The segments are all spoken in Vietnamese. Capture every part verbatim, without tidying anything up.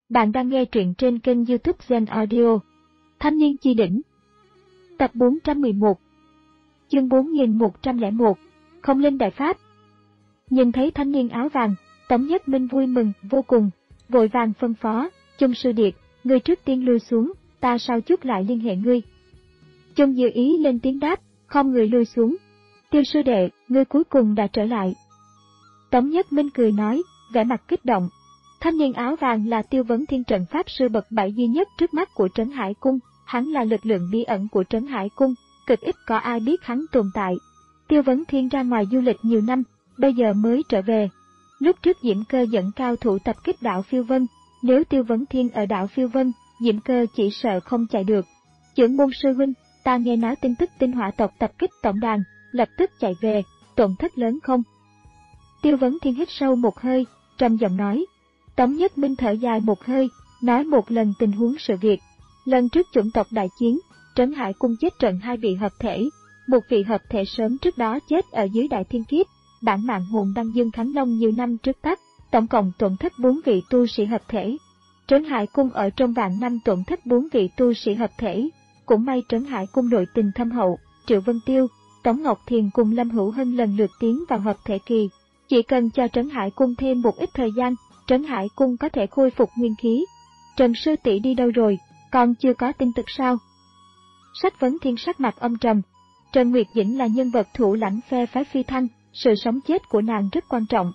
Bạn đang nghe truyện trên kênh YouTube Zen Audio. Thanh niên chi đỉnh. Tập bốn trăm mười một. Chương bốn nghìn một trăm lẻ một. Không linh đại pháp. Nhìn thấy thanh niên áo vàng, Tống Nhất Minh vui mừng vô cùng, vội vàng phân phó, Chung sư điệt, ngươi trước tiên lui xuống, ta sau chút lại liên hệ ngươi. Chung Dư Ý lên tiếng đáp, không người lui xuống. Tiêu sư đệ, ngươi cuối cùng đã trở lại. Tống Nhất Minh cười nói, vẻ mặt kích động. Thanh niên áo vàng là Tiêu Vấn Thiên trận pháp sư bậc bảy duy nhất trước mắt của Trấn Hải Cung, hắn là lực lượng bí ẩn của Trấn Hải Cung, cực ít có ai biết hắn tồn tại. Tiêu Vấn Thiên ra ngoài du lịch nhiều năm, bây giờ mới trở về. Lúc trước Diễm Cơ dẫn cao thủ tập kích đảo Phiêu Vân, nếu Tiêu Vấn Thiên ở đảo Phiêu Vân, Diễm Cơ chỉ sợ không chạy được. Trưởng môn sư huynh, ta nghe nói tin tức tinh hỏa tộc tập kích tổng đàn, lập tức chạy về, tổn thất lớn không? Tiêu Vấn Thiên hít sâu một hơi, trầm giọng nói. Tống Nhất Minh thở dài một hơi, nói một lần tình huống sự việc. Lần trước chủng tộc đại chiến, Trấn Hải Cung chết trận hai vị hợp thể, một vị hợp thể sớm trước đó chết ở dưới Đại Thiên Kiếp, bản mạng hồn đăng Dương Khánh Long nhiều năm trước tắt, tổng cộng tổn thất bốn vị tu sĩ hợp thể. Trấn Hải Cung ở trong vạn năm tổn thất bốn vị tu sĩ hợp thể, cũng may Trấn Hải Cung nội tình thâm hậu, Triệu Vân Tiêu, Tống Ngọc Thiền cùng Lâm Hữu Hân lần lượt tiến vào hợp thể kỳ. Chỉ cần cho Trấn Hải Cung thêm một ít thời gian, Trấn Hải Cung có thể khôi phục nguyên khí. Trần sư tỷ đi đâu rồi, còn chưa có tin tức sao? Sách Vấn Thiên sắc mặt âm trầm. Trần Nguyệt Dĩnh là nhân vật thủ lãnh phe phái Phi Thăng, sự sống chết của nàng rất quan trọng.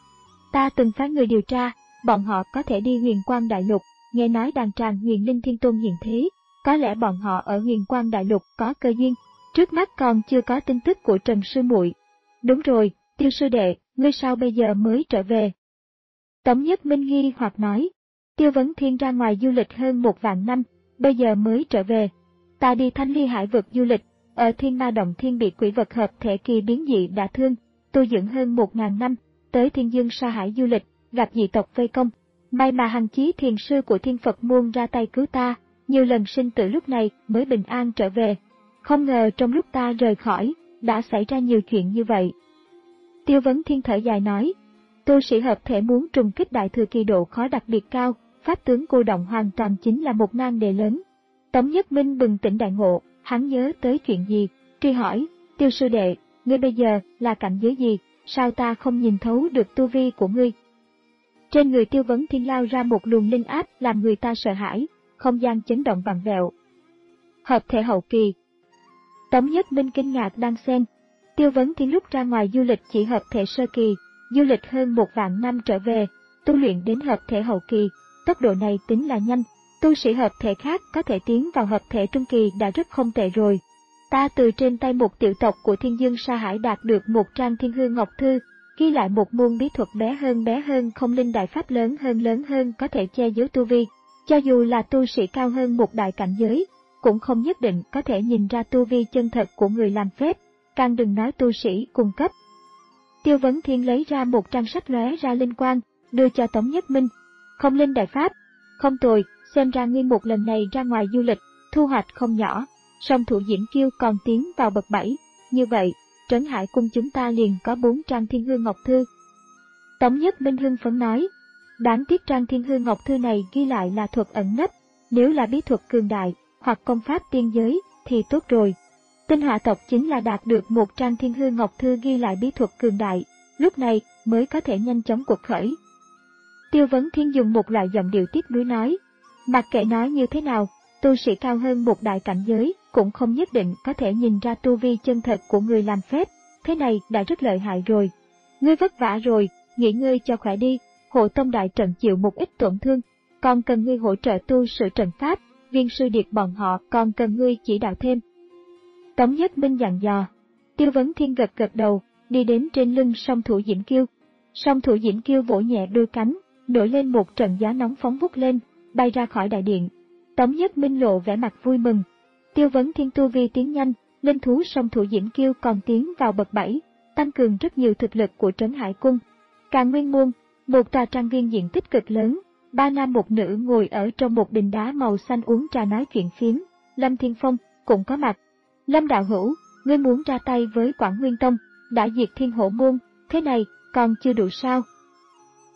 Ta từng phái người điều tra, bọn họ có thể đi Huyền Quang Đại Lục, nghe nói đàn tràng Huyền Linh Thiên Tôn hiện thế, có lẽ bọn họ ở Huyền Quang Đại Lục có cơ duyên, trước mắt còn chưa có tin tức của Trần sư muội. Đúng rồi, Tiêu sư đệ, ngươi sao bây giờ mới trở về? Tống Nhất Minh nghi hoặc nói, Tiêu Vấn Thiên ra ngoài du lịch hơn một vạn năm, bây giờ mới trở về. Ta đi Thanh Ly Hải vực du lịch, ở Thiên Ma Động Thiên bị quỷ vật hợp thể kỳ biến dị đả thương, tu dưỡng hơn một ngàn năm, tới Thiên Dương Sa Hải du lịch, gặp dị tộc vây công. May mà Hằng Chí thiền sư của Thiên Phật Môn ra tay cứu ta, nhiều lần sinh tử lúc này mới bình an trở về. Không ngờ trong lúc ta rời khỏi, đã xảy ra nhiều chuyện như vậy. Tiêu Vấn Thiên thở dài nói, tu sĩ hợp thể muốn trùng kích đại thừa kỳ độ khó đặc biệt cao, pháp tướng cô động hoàn toàn chính là một nan đề lớn. Tống Nhất Minh bừng tỉnh đại ngộ, hắn nhớ tới chuyện gì, truy hỏi, Tiêu sư đệ, ngươi bây giờ là cảnh giới gì, sao ta không nhìn thấu được tu vi của ngươi? Trên người Tiêu Vấn Thiên lao ra một luồng linh áp làm người ta sợ hãi, không gian chấn động vặn vẹo. Hợp thể hậu kỳ. Tống Nhất Minh kinh ngạc đan xen. Tiêu Vấn Thiên lúc ra ngoài du lịch chỉ hợp thể sơ kỳ, du lịch hơn một vạn năm trở về, tu luyện đến hợp thể hậu kỳ, tốc độ này tính là nhanh, tu sĩ hợp thể khác có thể tiến vào hợp thể trung kỳ đã rất không tệ rồi. Ta từ trên tay một tiểu tộc của Thiên Dương Sa Hải đạt được một trang Thiên Hư Ngọc Thư, ghi lại một môn bí thuật bé hơn bé hơn không linh đại pháp lớn hơn lớn hơn có thể che giấu tu vi, cho dù là tu sĩ cao hơn một đại cảnh giới, cũng không nhất định có thể nhìn ra tu vi chân thật của người làm phép, càng đừng nói tu sĩ cung cấp. Tiêu Vấn Thiên lấy ra một trang sách lóe ra linh quang, đưa cho Tống Nhất Minh. Không linh đại pháp, không tồi, xem ra ngươi một lần này ra ngoài du lịch, thu hoạch không nhỏ. Song thủ Diễm Kiêu còn tiến vào bậc bảy, như vậy, Trấn Hải Cung chúng ta liền có bốn trang Thiên Hư Ngọc Thư. Tống Nhất Minh hưng phấn nói, đáng tiếc trang Thiên Hư Ngọc Thư này ghi lại là thuật ẩn nấp, nếu là bí thuật cường đại, hoặc công pháp tiên giới, thì tốt rồi. Tinh Hỏa tộc chính là đạt được một trang Thiên Hư Ngọc Thư ghi lại bí thuật cường đại, lúc này mới có thể nhanh chóng cuộc khởi. Tiêu Vấn Thiên dùng một loại giọng điệu tiếc nuối nói, mặc kệ nói như thế nào, tu sĩ cao hơn một đại cảnh giới cũng không nhất định có thể nhìn ra tu vi chân thật của người làm phép, thế này đã rất lợi hại rồi. Ngươi vất vả rồi, nghỉ ngơi cho khỏe đi, Hộ Tông đại trận chịu một ít tổn thương, còn cần ngươi hỗ trợ tu sửa trận pháp, Viên sư điệt bọn họ còn cần ngươi chỉ đạo thêm. Tống Nhất Minh dặn dò. Tiêu Vấn Thiên gật gật đầu, đi đến trên lưng song thủ Diễm Kiêu. Song thủ Diễm Kiêu vỗ nhẹ đôi cánh, nổi lên một trận gió nóng phóng vút lên, bay ra khỏi đại điện. Tống Nhất Minh lộ vẻ mặt vui mừng. Tiêu Vấn Thiên tu vi tiến nhanh, linh thú song thủ Diễm Kiêu còn tiến vào bậc bảy, tăng cường rất nhiều thực lực của Trấn Hải Cung. Càn Nguyên Môn, một tòa trang viên diện tích cực lớn, ba nam một nữ ngồi ở trong một đình đá màu xanh uống trà nói chuyện phiếm. Lâm Thiên Phong cũng có mặt. Lâm đạo hữu, ngươi muốn ra tay với Quảng Nguyên Tông, đã diệt Thiên Hổ Môn, thế này còn chưa đủ sao?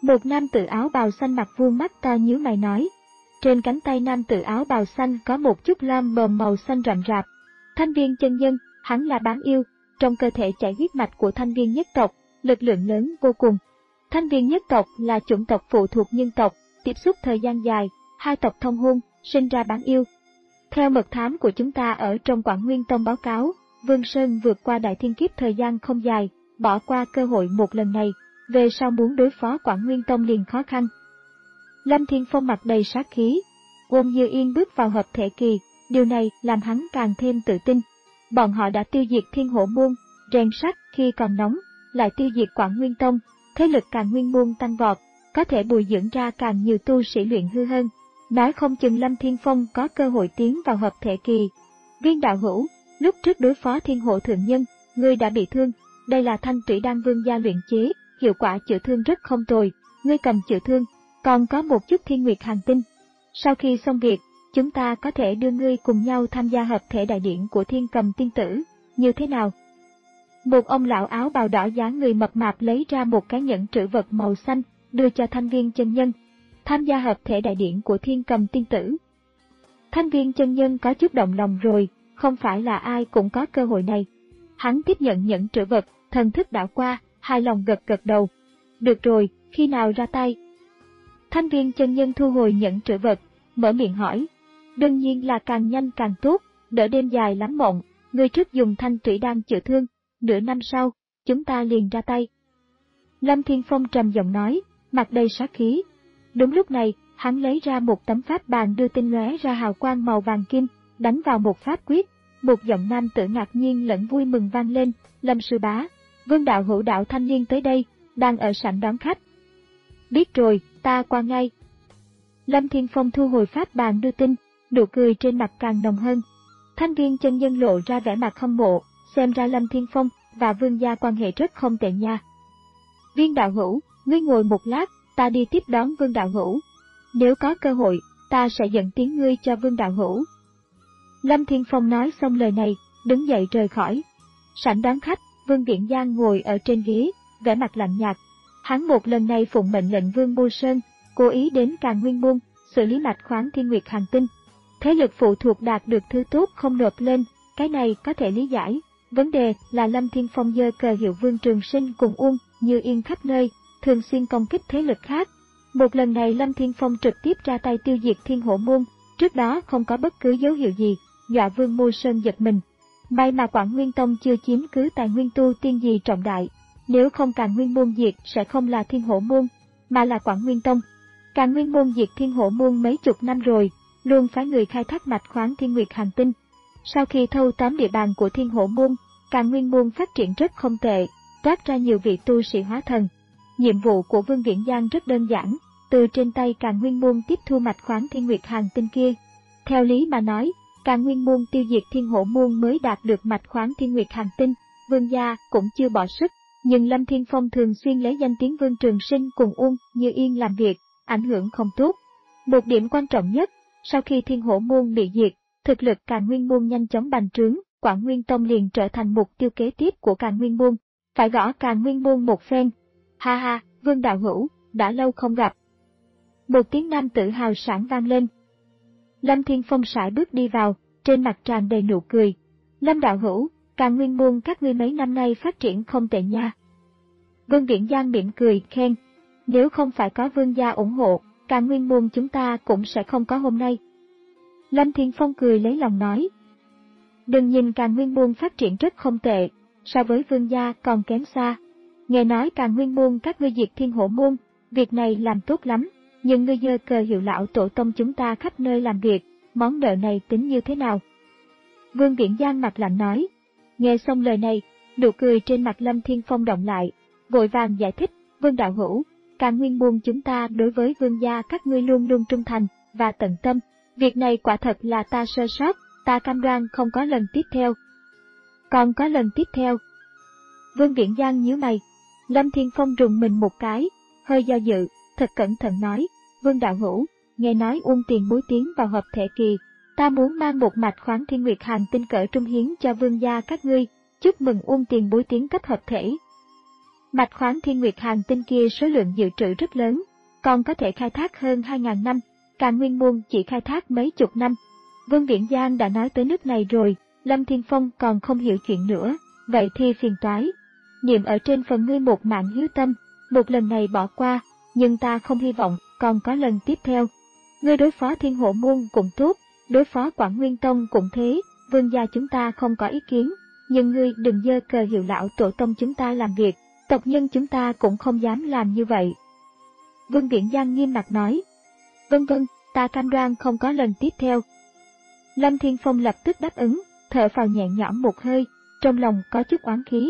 Một nam tử áo bào xanh mặt vuông mắt to nhíu mày nói. Trên cánh tay nam tử áo bào xanh có một chút lam bờm màu xanh rậm rạp. Thanh Viên chân nhân, hắn là bán yêu, trong cơ thể chảy huyết mạch của Thanh Viên nhất tộc, lực lượng lớn vô cùng. Thanh Viên nhất tộc là chủng tộc phụ thuộc nhân tộc, tiếp xúc thời gian dài, hai tộc thông hôn, sinh ra bán yêu. Theo mật thám của chúng ta ở trong Quảng Nguyên Tông báo cáo, Vương Sơn vượt qua đại thiên kiếp thời gian không dài, bỏ qua cơ hội một lần này, về sau muốn đối phó Quảng Nguyên Tông liền khó khăn. Lâm Thiên Phong mặt đầy sát khí, Ôn Như Yên bước vào hợp thể kỳ, điều này làm hắn càng thêm tự tin. Bọn họ đã tiêu diệt Thiên Hổ Môn, rèn sắt khi còn nóng, lại tiêu diệt Quảng Nguyên Tông, thế lực càng nguyên môn tăng vọt, có thể bồi dưỡng ra càng nhiều tu sĩ luyện hư hơn. Nói không chừng Lâm Thiên Phong có cơ hội tiến vào hợp thể kỳ. Viên đạo hữu, lúc trước đối phó Thiên Hộ Thượng Nhân, ngươi đã bị thương, đây là thanh tủy đan vương gia luyện chế, hiệu quả chữa thương rất không tồi, ngươi cầm chữa thương, còn có một chút thiên nguyệt hành tinh. Sau khi xong việc, chúng ta có thể đưa ngươi cùng nhau tham gia hợp thể đại điển của Thiên Cầm Tiên Tử, như thế nào? Một ông lão áo bào đỏ dáng người mập mạp lấy ra một cái nhẫn trữ vật màu xanh, đưa cho Thanh Viên chân nhân. Tham gia hợp thể đại điển của Thiên Cầm Tiên Tử. Thanh Viên chân nhân có chút động lòng rồi, không phải là ai cũng có cơ hội này. Hắn tiếp nhận nhẫn trữ vật, thần thức đảo qua, hài lòng gật gật đầu. Được rồi, khi nào ra tay? Thanh Viên chân nhân thu hồi nhẫn trữ vật, mở miệng hỏi. Đương nhiên là càng nhanh càng tốt, đỡ đêm dài lắm mộng, người trước dùng thanh thủy đan chữa thương, nửa năm sau, chúng ta liền ra tay. Lâm Thiên Phong trầm giọng nói, mặt đầy sát khí. Đúng lúc này, hắn lấy ra một tấm pháp bàn đưa tinh lóe ra hào quang màu vàng kim, đánh vào một pháp quyết. Một giọng nam tử ngạc nhiên lẫn vui mừng vang lên, Lâm sư bá, Vương đạo hữu đạo thanh niên tới đây, đang ở sảnh đón khách. Biết rồi, ta qua ngay. Lâm Thiên Phong thu hồi pháp bàn đưa tin, nụ cười trên mặt càng nồng hơn. Thanh Viên chân nhân lộ ra vẻ mặt hâm mộ, xem ra Lâm Thiên Phong và Vương gia quan hệ rất không tệ nha. Viên đạo hữu, ngươi ngồi một lát, ta đi tiếp đón Vương đạo hữu. Nếu có cơ hội, ta sẽ dẫn tiếng ngươi cho Vương đạo hữu. Lâm Thiên Phong nói xong lời này, đứng dậy rời khỏi. Sảnh đón khách, Vương Viễn Giang ngồi ở trên ghế, vẻ mặt lạnh nhạt. Hắn một lần này phụng mệnh lệnh Vương Bô Sơn, cố ý đến Càn Nguyên Môn, xử lý mạch khoáng thiên nguyệt hành tinh. Thế lực phụ thuộc đạt được thứ tốt không nộp lên, cái này có thể lý giải. Vấn đề là Lâm Thiên Phong giơ cờ hiệu Vương Trường Sinh cùng Uông Như Yên khắp nơi, thường xuyên công kích thế lực khác. Một lần này Lâm Thiên Phong trực tiếp ra tay tiêu diệt Thiên Hổ Môn, trước đó không có bất cứ dấu hiệu gì, dọa Vương Mô Sơn giật mình. May mà Quảng Nguyên Tông chưa chiếm cứ tài nguyên tu tiên gì trọng đại, nếu không Càn Nguyên Môn diệt sẽ không là Thiên Hổ Môn, mà là Quảng Nguyên Tông. Càn Nguyên Môn diệt Thiên Hổ Môn mấy chục năm rồi, luôn phái người khai thác mạch khoáng thiên nguyệt hành tinh. Sau khi thâu tóm địa bàn của Thiên Hổ Môn, Càn Nguyên Môn phát triển rất không tệ, toát ra nhiều vị tu sĩ hóa thần. Nhiệm vụ của Vương Viễn Giang rất đơn giản, từ trên tay Càn Nguyên Môn tiếp thu mạch khoáng thiên nguyệt hành tinh kia. Theo lý mà nói, Càn Nguyên Môn tiêu diệt Thiên Hổ Môn mới đạt được mạch khoáng thiên nguyệt hành tinh, Vương gia cũng chưa bỏ sức, nhưng Lâm Thiên Phong thường xuyên lấy danh tiếng Vương Trường Sinh cùng Uông Như Yên làm việc, ảnh hưởng không tốt. Một điểm quan trọng nhất, sau khi Thiên Hổ Môn bị diệt, thực lực Càn Nguyên Môn nhanh chóng bành trướng, Quảng Nguyên Tông liền trở thành mục tiêu kế tiếp của Càn Nguyên Môn, phải gõ Càn Nguyên Môn một phen. Ha ha, Vương đạo hữu, đã lâu không gặp. Một tiếng nam tử hào sảng vang lên. Lâm Thiên Phong sải bước đi vào, trên mặt tràn đầy nụ cười. Lâm đạo hữu, Càn Nguyên Môn các ngươi mấy năm nay phát triển không tệ nha. Vương Viễn Giang mỉm cười, khen. Nếu không phải có Vương gia ủng hộ, Càn Nguyên Môn chúng ta cũng sẽ không có hôm nay. Lâm Thiên Phong cười lấy lòng nói. Đừng nhìn Càn Nguyên Môn phát triển rất không tệ, so với Vương gia còn kém xa. Nghe nói Càn Nguyên Môn các ngươi diệt Thiên Hổ Môn, việc này làm tốt lắm, nhưng ngươi giơ cờ hiệu lão tổ tông chúng ta khắp nơi làm việc, món nợ này tính như thế nào? Vương Viễn Giang mặt lạnh nói. Nghe xong lời này, nụ cười trên mặt Lâm Thiên Phong động lại, vội vàng giải thích, Vương đạo hữu, Càn Nguyên Môn chúng ta đối với Vương gia các ngươi luôn luôn trung thành và tận tâm, việc này quả thật là ta sơ sót, ta cam đoan không có lần tiếp theo. Còn có lần tiếp theo? Vương Viễn Giang nhíu mày. Lâm Thiên Phong rùng mình một cái, hơi do dự, thật cẩn thận nói, Vương đạo hữu, nghe nói Uông Tiền Bối tiến vào hợp thể kỳ, ta muốn mang một mạch khoáng thiên nguyệt hành tinh cỡ trung hiến cho Vương gia các ngươi, chúc mừng Uông Tiền Bối tiến cấp hợp thể. Mạch khoáng thiên nguyệt hành tinh kia số lượng dự trữ rất lớn, còn có thể khai thác hơn hai nghìn năm, Càn Nguyên Môn chỉ khai thác mấy chục năm. Vương Viễn Giang đã nói tới nước này rồi, Lâm Thiên Phong còn không hiểu chuyện nữa, vậy thì phiền toái. Niệm ở trên phần ngươi một mạng hiếu tâm, một lần này bỏ qua, nhưng ta không hy vọng còn có lần tiếp theo. Ngươi đối phó Thiên Hộ Môn cũng tốt, đối phó Quảng Nguyên Tông cũng thế, Vương gia chúng ta không có ý kiến, nhưng ngươi đừng dơ cờ hiệu lão tổ tông chúng ta làm việc, tộc nhân chúng ta cũng không dám làm như vậy. Vương Viễn Giang nghiêm mặt nói, vâng vâng, ta cam đoan không có lần tiếp theo. Lâm Thiên Phong lập tức đáp ứng, thở phào nhẹ nhõm một hơi, trong lòng có chút oán khí.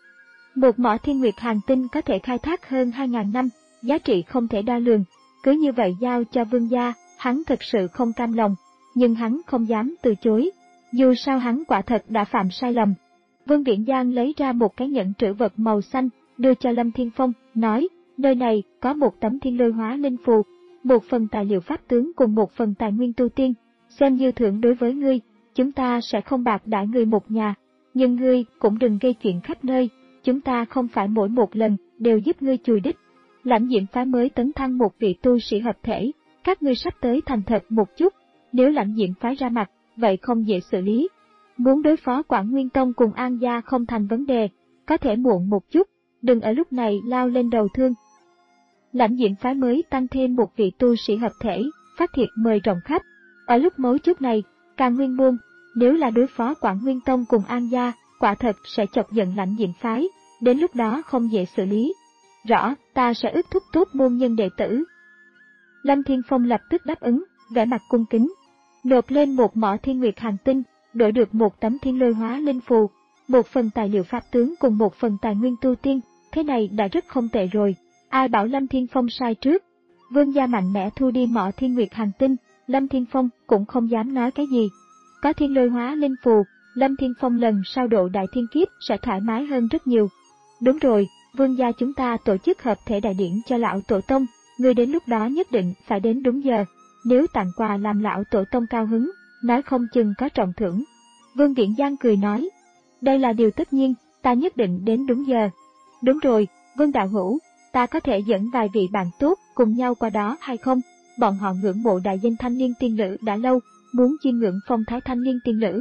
Một mỏ thiên nguyệt hành tinh có thể khai thác hơn hai nghìn năm, giá trị không thể đo lường, cứ như vậy giao cho Vương gia, hắn thật sự không cam lòng, nhưng hắn không dám từ chối, dù sao hắn quả thật đã phạm sai lầm. Vương Viễn Giang lấy ra một cái nhẫn trữ vật màu xanh, đưa cho Lâm Thiên Phong, nói, nơi này có một tấm thiên lôi hóa linh phù, một phần tài liệu pháp tướng cùng một phần tài nguyên tu tiên, xem như thưởng đối với ngươi, chúng ta sẽ không bạc đãi ngươi một nhà, nhưng ngươi cũng đừng gây chuyện khắp nơi, chúng ta không phải mỗi một lần đều giúp ngươi chùi đích. Lãnh Diễm phái mới tấn thăng một vị tu sĩ hợp thể, các ngươi sắp tới thành thật một chút, nếu Lãnh Diễm phái ra mặt, vậy không dễ xử lý. Muốn đối phó Quảng Nguyên Tông cùng An gia không thành vấn đề, có thể muộn một chút, đừng ở lúc này lao lên đầu thương. Lãnh Diễm phái mới tăng thêm một vị tu sĩ hợp thể, phát thiệp mời rộng khắp. Ở lúc mấu chốt này, Càn Nguyên Môn, nếu là đối phó Quảng Nguyên Tông cùng An gia, quả thật sẽ chọc giận Lãnh Diễm phái, đến lúc đó không dễ xử lý. Rõ, ta sẽ ước thúc tốt môn nhân đệ tử. Lâm Thiên Phong lập tức đáp ứng, vẻ mặt cung kính, nộp lên một mỏ thiên nguyệt hành tinh, đổi được một tấm thiên lôi hóa linh phù, một phần tài liệu pháp tướng cùng một phần tài nguyên tu tiên, thế này đã rất không tệ rồi. Ai bảo Lâm Thiên Phong sai trước? Vương gia mạnh mẽ thu đi mỏ thiên nguyệt hành tinh, Lâm Thiên Phong cũng không dám nói cái gì. Có thiên lôi hóa linh phù, Lâm Thiên Phong lần sau độ đại thiên kiếp sẽ thoải mái hơn rất nhiều. Đúng rồi, Vương gia chúng ta tổ chức hợp thể đại điển cho lão tổ tông, người đến lúc đó nhất định phải đến đúng giờ. Nếu tặng quà làm lão tổ tông cao hứng, nói không chừng có trọng thưởng. Vương Viễn Giang cười nói, đây là điều tất nhiên, ta nhất định đến đúng giờ. Đúng rồi, Vương đạo hữu, ta có thể dẫn vài vị bạn tốt cùng nhau qua đó hay không? Bọn họ ngưỡng mộ đại danh thanh niên tiên nữ đã lâu, muốn chiêm ngưỡng phong thái thanh niên tiên nữ.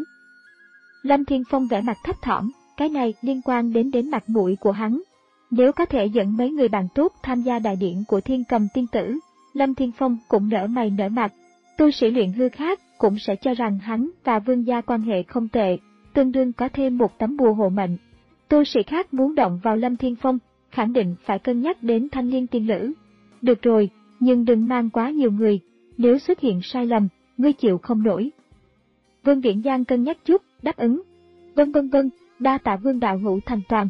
Lâm Thiên Phong vẻ mặt thấp thỏm, cái này liên quan đến đến mặt mũi của hắn. Nếu có thể dẫn mấy người bạn tốt tham gia đại điển của Thiên Cầm tiên tử, Lâm Thiên Phong cũng nở mày nở mặt. Tu sĩ luyện hư khác cũng sẽ cho rằng hắn và Vương gia quan hệ không tệ, tương đương có thêm một tấm bùa hộ mệnh. Tu sĩ khác muốn động vào Lâm Thiên Phong, khẳng định phải cân nhắc đến thanh niên tiên nữ. Được rồi, nhưng đừng mang quá nhiều người, nếu xuất hiện sai lầm, ngươi chịu không nổi. Vương Viễn Giang cân nhắc chút, đáp ứng. Vâng vâng vâng, đa tạ Vương đạo hữu thành toàn.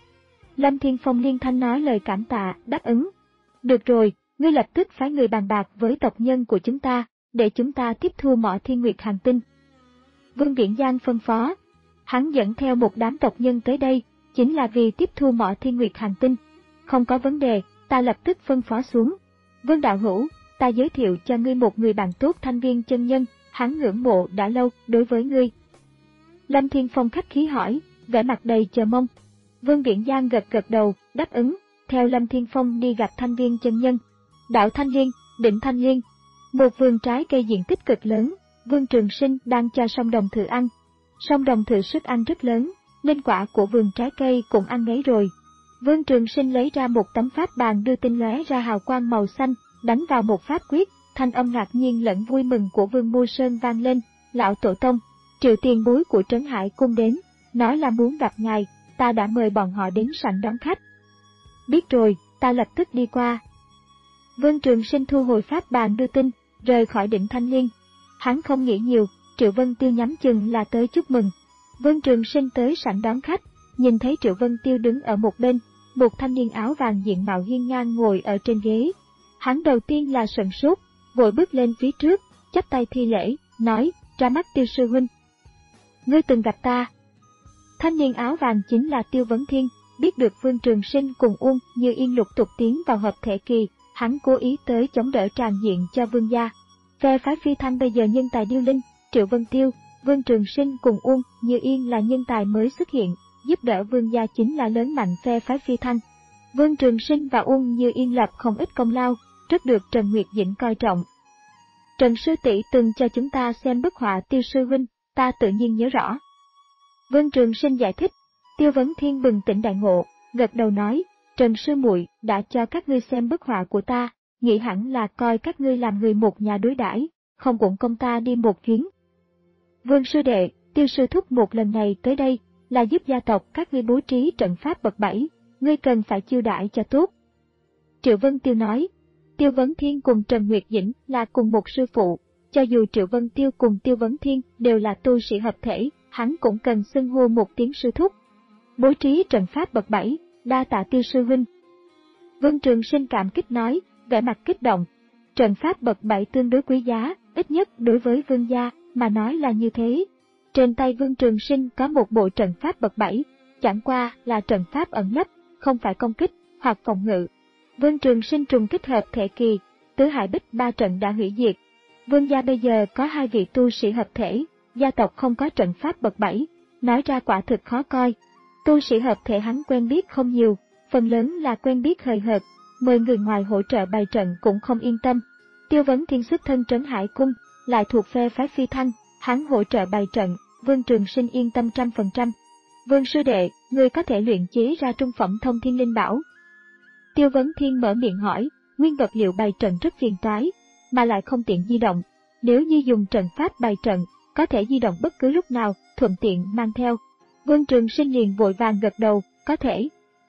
Lâm Thiên Phong liên thanh nói lời cảm tạ, đáp ứng. Được rồi, ngươi lập tức phái người bàn bạc với tộc nhân của chúng ta, để chúng ta tiếp thu mỏ thiên nguyệt hành tinh. Vương Viễn Giang phân phó. Hắn dẫn theo một đám tộc nhân tới đây, chính là vì tiếp thu mỏ thiên nguyệt hành tinh. Không có vấn đề, ta lập tức phân phó xuống. Vương đạo hữu, ta giới thiệu cho ngươi một người bạn tốt Thanh Viên chân nhân, hắn ngưỡng mộ đã lâu đối với ngươi. Lâm Thiên Phong khách khí hỏi, vẻ mặt đầy chờ mong. Vương Viễn Giang gật gật đầu, đáp ứng, theo Lâm Thiên Phong đi gặp Thanh Viên chân nhân. Đảo Thanh Liên, đỉnh Thanh Liên. Một vườn trái cây diện tích cực lớn, Vương Trường Sinh đang cho song đồng thử ăn. Song đồng thử sức ăn rất lớn, nên quả của vườn trái cây cũng ăn ngấy rồi. Vương Trường Sinh lấy ra một tấm pháp bàn đưa tinh lóe ra hào quang màu xanh, đánh vào một pháp quyết, thanh âm ngạc nhiên lẫn vui mừng của Vương Mưu Sơn vang lên. Lão tổ tông, Triệu tiền bối của Trấn Hải cung đến, nói là muốn gặp ngài, ta đã mời bọn họ đến sảnh đón khách. Biết rồi, ta lập tức đi qua. Vương Trường Sinh thu hồi pháp bàn đưa tin, rời khỏi đỉnh Thanh Liên. Hắn không nghĩ nhiều, Triệu Vân Tiêu nhắm chừng là tới chúc mừng. Vương Trường Sinh tới sảnh đón khách, nhìn thấy Triệu Vân Tiêu đứng ở một bên, một thanh niên áo vàng diện mạo hiên ngang ngồi ở trên ghế. Hắn đầu tiên là sửng sốt, vội bước lên phía trước, chắp tay thi lễ, nói, ra mắt Tiêu sư huynh. Ngươi từng gặp ta. Thanh niên áo vàng chính là Tiêu Vấn Thiên, biết được Vương Trường Sinh cùng Uông Như Yên lục tục tiến vào hợp thể kỳ, hắn cố ý tới chống đỡ tràng diện cho Vương gia. Phe phái Phi Thanh bây giờ nhân tài điêu linh, Triệu Vân Tiêu, Vương Trường Sinh cùng Uông Như Yên là nhân tài mới xuất hiện, giúp đỡ Vương gia chính là lớn mạnh phe phái Phi Thanh. Vương Trường Sinh và Uông Như Yên lập không ít công lao, rất được Trần Nguyệt Dĩnh coi trọng. Trần sư tỷ từng cho chúng ta xem bức họa Tiêu sư huynh, ta tự nhiên nhớ rõ. Vương Trường Sinh giải thích. Tiêu Vấn Thiên bừng tỉnh đại ngộ, gật đầu nói, Trần sư muội đã cho các ngươi xem bức họa của ta, nghĩ hẳn là coi các ngươi làm người một nhà đối đãi, không uổng công ta đi một chuyến. Vương sư đệ, Tiêu sư thúc một lần này tới đây, là giúp gia tộc các ngươi bố trí trận pháp bậc bảy, ngươi cần phải chiêu đãi cho tốt. Triệu Vân Tiêu nói, Tiêu Vấn Thiên cùng Trần Nguyệt Dĩnh là cùng một sư phụ, cho dù Triệu Vân Tiêu cùng Tiêu Vấn Thiên đều là tu sĩ hợp thể, hắn cũng cần xưng hô một tiếng sư thúc. Bố trí trận pháp bậc bảy, đa tạ Tiêu sư huynh. Vương Trường Sinh cảm kích nói, vẻ mặt kích động. Trận pháp bậc bảy tương đối quý giá, ít nhất đối với Vương gia mà nói là như thế. Trên tay Vương Trường Sinh có một bộ trận pháp bậc bảy, chẳng qua là trận pháp ẩn nấp, không phải công kích hoặc phòng ngự. Vương Trường Sinh trùng kích hợp thể kỳ, tứ hải bích ba trận đã hủy diệt. Vương gia bây giờ có hai vị tu sĩ hợp thể, gia tộc không có trận pháp bậc bảy, nói ra quả thực khó coi. Tu sĩ hợp thể hắn quen biết không nhiều, phần lớn là quen biết hời hợt, mời người ngoài hỗ trợ bày trận cũng không yên tâm. Tiêu Vấn Thiên xuất thân Trấn Hải Cung, lại thuộc phe phái Phi Thăng, hắn hỗ trợ bày trận, Vương Trường Sinh yên tâm trăm phần trăm. Vương sư đệ, người có thể luyện chế ra trung phẩm thông thiên linh bảo. Tiêu Vấn Thiên mở miệng hỏi, nguyên vật liệu bày trận rất phiền toái, mà lại không tiện di động. Nếu như dùng trận pháp bày trận, có thể di động bất cứ lúc nào, thuận tiện mang theo. Vương Trường Sinh liền vội vàng gật đầu, có thể.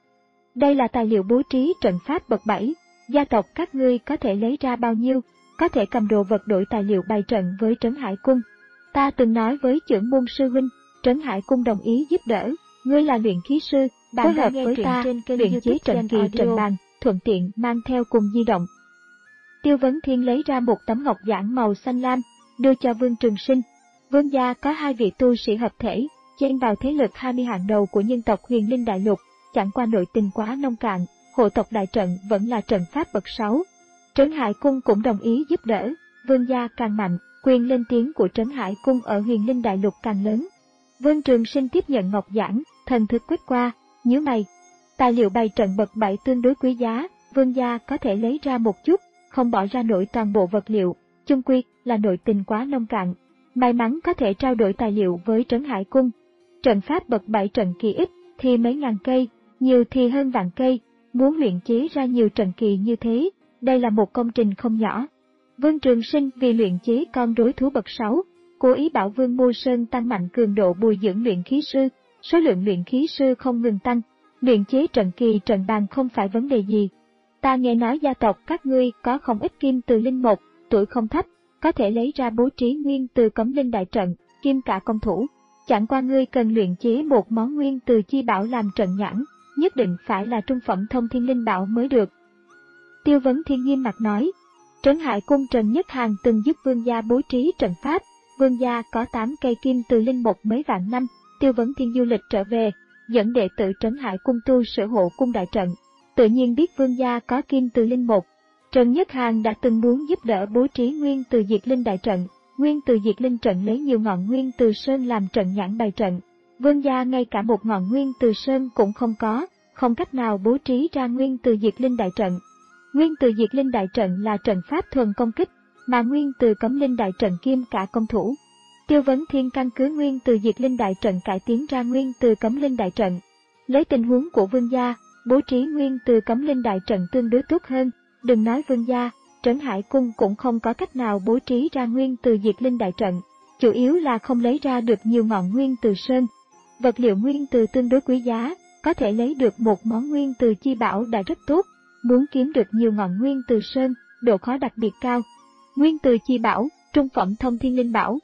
Đây là tài liệu bố trí trận pháp bậc bảy, gia tộc các ngươi có thể lấy ra bao nhiêu, có thể cầm đồ vật đổi tài liệu bày trận với Trấn Hải Cung. Ta từng nói với trưởng môn sư huynh, Trấn Hải Cung đồng ý giúp đỡ, ngươi là luyện khí sư, phối hợp với ta, luyện chế trận kỳ trận bàn, thuận tiện mang theo cùng di động. Tiêu Vấn Thiên lấy ra một tấm ngọc giản màu xanh lam, đưa cho Vương Trường Sinh. Vương gia có hai vị tu sĩ hợp thể, chen vào thế lực hai mươi hàng đầu của nhân tộc Huyền Linh Đại Lục, chẳng qua nội tình quá nông cạn, hộ tộc đại trận vẫn là trận pháp bậc sáu. Trấn Hải Cung cũng đồng ý giúp đỡ, Vương gia càng mạnh, quyền lên tiếng của Trấn Hải Cung ở Huyền Linh Đại Lục càng lớn. Vương Trường Sinh tiếp nhận ngọc giản, thần thức quét qua, nhíu mày. Tài liệu bày trận bậc bảy tương đối quý giá, Vương gia có thể lấy ra một chút, không bỏ ra nổi toàn bộ vật liệu, chung quy là nội tình quá nông cạn. May mắn có thể trao đổi tài liệu với Trấn Hải Cung. Trận pháp bậc bảy trận kỳ ít thì mấy ngàn cây, nhiều thì hơn vạn cây, muốn luyện chế ra nhiều trận kỳ như thế, đây là một công trình không nhỏ. Vương Trường Sinh vì luyện chế con rối thú bậc sáu, cố ý bảo Vương Mô Sơn tăng mạnh cường độ bồi dưỡng luyện khí sư, số lượng luyện khí sư không ngừng tăng, luyện chế trận kỳ trận bàn không phải vấn đề gì. Ta nghe nói gia tộc các ngươi có không ít kim từ linh mục, tuổi không thấp, có thể lấy ra bố trí nguyên từ cấm linh đại trận, kim cả công thủ. Chẳng qua ngươi cần luyện chế một món nguyên từ chi bảo làm trận nhãn, nhất định phải là trung phẩm thông thiên linh bảo mới được. Tiêu Vấn Thiên nghiêm mặt nói, Trấn Hải Cung Trần Nhất Hàn từng giúp Vương gia bố trí trận pháp, Vương gia có tám cây kim từ linh mục mấy vạn năm, Tiêu Vấn Thiên du lịch trở về, dẫn đệ tử Trấn Hải Cung tu sửa hộ cung đại trận, tự nhiên biết Vương gia có kim từ linh mục. Trần Nhất Hàn đã từng muốn giúp đỡ bố trí nguyên từ diệt linh đại trận, nguyên từ diệt linh trận lấy nhiều ngọn nguyên từ sơn làm trận nhãn bày trận. Vương gia ngay cả một ngọn nguyên từ sơn cũng không có, không cách nào bố trí ra nguyên từ diệt linh đại trận. Nguyên từ diệt linh đại trận là trận pháp thuần công kích, mà nguyên từ cấm linh đại trận kim cả công thủ. Tiêu Vấn Thiên căn cứ nguyên từ diệt linh đại trận cải tiến ra nguyên từ cấm linh đại trận. Lấy tình huống của Vương gia, bố trí nguyên từ cấm linh đại trận tương đối tốt hơn, đừng nói Vương gia, Trấn Hải Cung cũng không có cách nào bố trí ra nguyên từ diệt linh đại trận, chủ yếu là không lấy ra được nhiều ngọn nguyên từ sơn. Vật liệu nguyên từ tương đối quý giá, có thể lấy được một món nguyên từ chi bảo đã rất tốt, muốn kiếm được nhiều ngọn nguyên từ sơn, độ khó đặc biệt cao. Nguyên từ chi bảo, trung phẩm thông thiên linh bảo.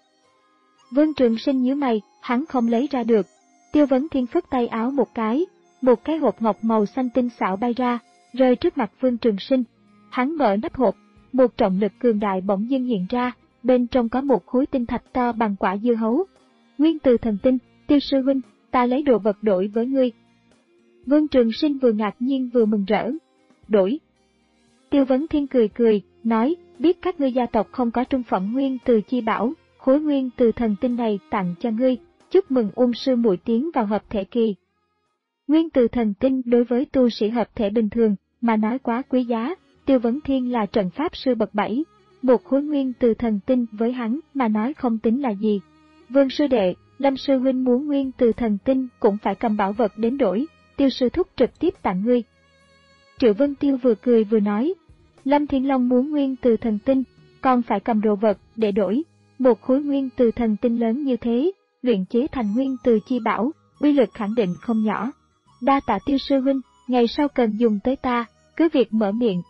Vương Trường Sinh nhíu mày, hắn không lấy ra được. Tiêu Vấn Thiên phất tay áo một cái, một cái hộp ngọc màu xanh tinh xảo bay ra, rơi trước mặt Vương Trường Sinh. Hắn mở nắp hộp, một trọng lực cường đại bỗng dưng hiện ra, bên trong có một khối tinh thạch to bằng quả dưa hấu. Nguyên từ thần tinh, Tiêu sư huynh, ta lấy đồ vật đổi với ngươi. Vương Trường Sinh vừa ngạc nhiên vừa mừng rỡ. Đổi. Tiêu Vấn Thiên cười cười, nói, biết các ngươi gia tộc không có trung phẩm nguyên từ chi bảo, khối nguyên từ thần tinh này tặng cho ngươi, chúc mừng Ung sư muội tiến vào hợp thể kỳ. Nguyên từ thần tinh đối với tu sĩ hợp thể bình thường mà nói quá quý giá, Tiêu Vấn Thiên là trận pháp sư bậc bảy, một khối nguyên từ thần tinh với hắn mà nói không tính là gì. Vương sư đệ, Lâm sư huynh muốn nguyên từ thần tinh cũng phải cầm bảo vật đến đổi, Tiêu sư thúc trực tiếp tặng ngươi. Triệu Vân Tiêu vừa cười vừa nói, Lâm Thiên Long muốn nguyên từ thần tinh, còn phải cầm đồ vật để đổi, một khối nguyên từ thần tinh lớn như thế, luyện chế thành nguyên từ chi bảo, uy lực khẳng định không nhỏ. Đa tạ Tiêu sư huynh, ngày sau cần dùng tới ta, cứ việc mở miệng.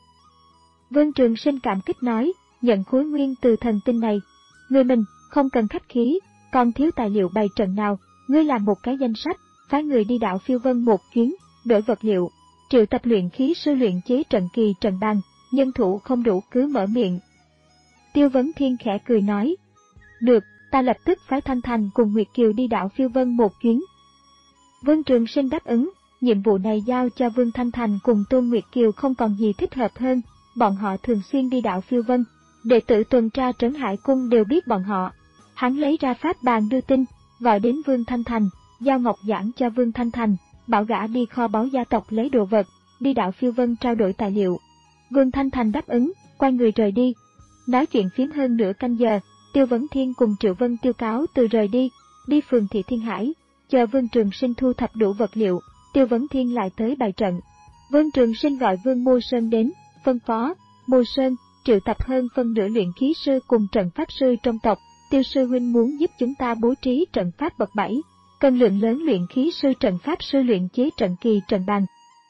Vương Trường Sinh cảm kích nói, nhận khối nguyên từ thần tinh này, người mình không cần khách khí, còn thiếu tài liệu bày trận nào, ngươi làm một cái danh sách, phái người đi đảo Phiêu Vân một chuyến, đổi vật liệu, triệu tập luyện khí sư luyện chế trận kỳ trận bàn, nhân thủ không đủ cứ mở miệng. Tiêu Vấn Thiên khẽ cười nói, được, ta lập tức phái Thanh Thành cùng Nguyệt Kiều đi đảo Phiêu Vân một chuyến. Vương Trường Sinh đáp ứng, nhiệm vụ này giao cho Vương Thanh Thành cùng Tôn Nguyệt Kiều không còn gì thích hợp hơn, bọn họ thường xuyên đi đảo Phiêu Vân, đệ tử tuần tra Trấn Hải Cung đều biết bọn họ. Hắn lấy ra pháp bàn đưa tin, gọi đến Vương Thanh Thành, giao ngọc giảng cho Vương Thanh Thành, bảo gã đi kho báu gia tộc lấy đồ vật, đi đảo Phiêu Vân trao đổi tài liệu. Vương Thanh Thành đáp ứng, quay người rời đi. Nói chuyện phiếm hơn nửa canh giờ, Tiêu Vấn Thiên cùng Triệu Vân Tiêu cáo từ rời đi, đi phường Thị Thiên Hải, chờ Vương Trường Sinh thu thập đủ vật liệu, Tiêu Vấn Thiên lại tới bài trận. Vương Trường Sinh gọi Vương Mô Sơn đến, phân phó, Mô Sơn, triệu tập hơn phân nửa luyện khí sư cùng trận pháp sư trong tộc, Tiêu sư huynh muốn giúp chúng ta bố trí trận pháp bậc bảy, cần lượng lớn luyện khí sư trận pháp sư luyện chế trận kỳ trận bàn.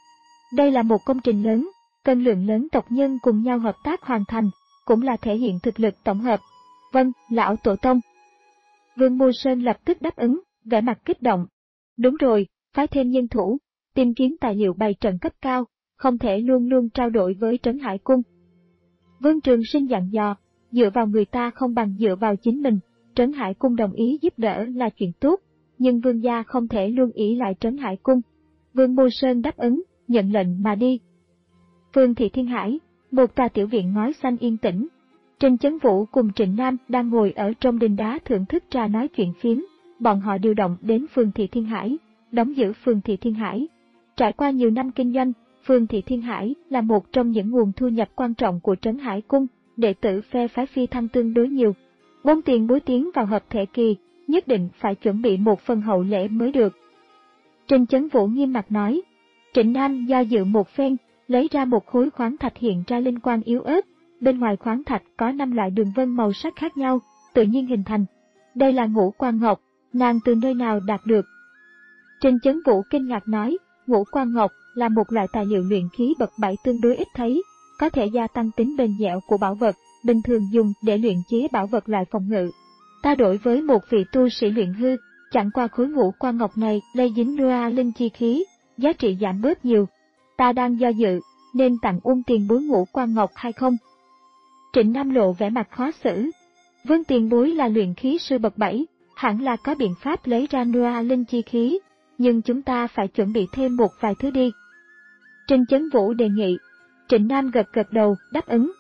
Đây là một công trình lớn, cần lượng lớn tộc nhân cùng nhau hợp tác hoàn thành, cũng là thể hiện thực lực tổng hợp. Vâng, lão tổ tông. Vương Mô Sơn lập tức đáp ứng, vẻ mặt kích động. Đúng rồi, phái thêm nhân thủ, tìm kiếm tài liệu bày trận cấp cao, không thể luôn luôn trao đổi với Trấn Hải Cung. Vương Trường Sinh dặn dò, dựa vào người ta không bằng dựa vào chính mình, Trấn Hải Cung đồng ý giúp đỡ là chuyện tốt, nhưng Vương gia không thể luôn ỷ lại Trấn Hải Cung. Vương Mô Sơn đáp ứng, nhận lệnh mà đi. Phường Thị Thiên Hải, một tòa tiểu viện ngói xanh yên tĩnh. Trình Chấn Vũ cùng Trịnh Nam đang ngồi ở trong đình đá thưởng thức trà nói chuyện phiếm, bọn họ điều động đến Phường Thị Thiên Hải, đóng giữ Phường Thị Thiên Hải. Trải qua nhiều năm kinh doanh, Phường Thị Thiên Hải là một trong những nguồn thu nhập quan trọng của Trấn Hải Cung, đệ tử phe phái phi thăng tương đối nhiều. Bôn tiền bối tiến vào hợp thể kỳ, nhất định phải chuẩn bị một phần hậu lễ mới được. Trình Chấn Vũ nghiêm mặt nói. Trịnh Nam do dự một phen, lấy ra một khối khoáng thạch hiện ra linh quang yếu ớt, bên ngoài khoáng thạch có năm loại đường vân màu sắc khác nhau, tự nhiên hình thành. Đây là ngũ quan ngọc, nàng từ nơi nào đạt được? Trình Chấn Vũ kinh ngạc nói, ngũ quan ngọc là một loại tài liệu luyện khí bậc bảy tương đối ít thấy, có thể gia tăng tính bền dẻo của bảo vật, bình thường dùng để luyện chế bảo vật lại phòng ngự. Ta đổi với một vị tu sĩ luyện hư, chẳng qua khối ngũ quan ngọc này lây dính Noa linh chi khí, giá trị giảm bớt nhiều. Ta đang do dự, nên tặng Ung tiền bối ngũ quan ngọc hay không? Trịnh Nam lộ vẻ mặt khó xử. Vương tiền bối là luyện khí sư bậc bảy, hẳn là có biện pháp lấy ra Noa linh chi khí, nhưng chúng ta phải chuẩn bị thêm một vài thứ đi. Trình Chấn Vũ đề nghị. Trịnh Nam gật gật đầu, đáp ứng.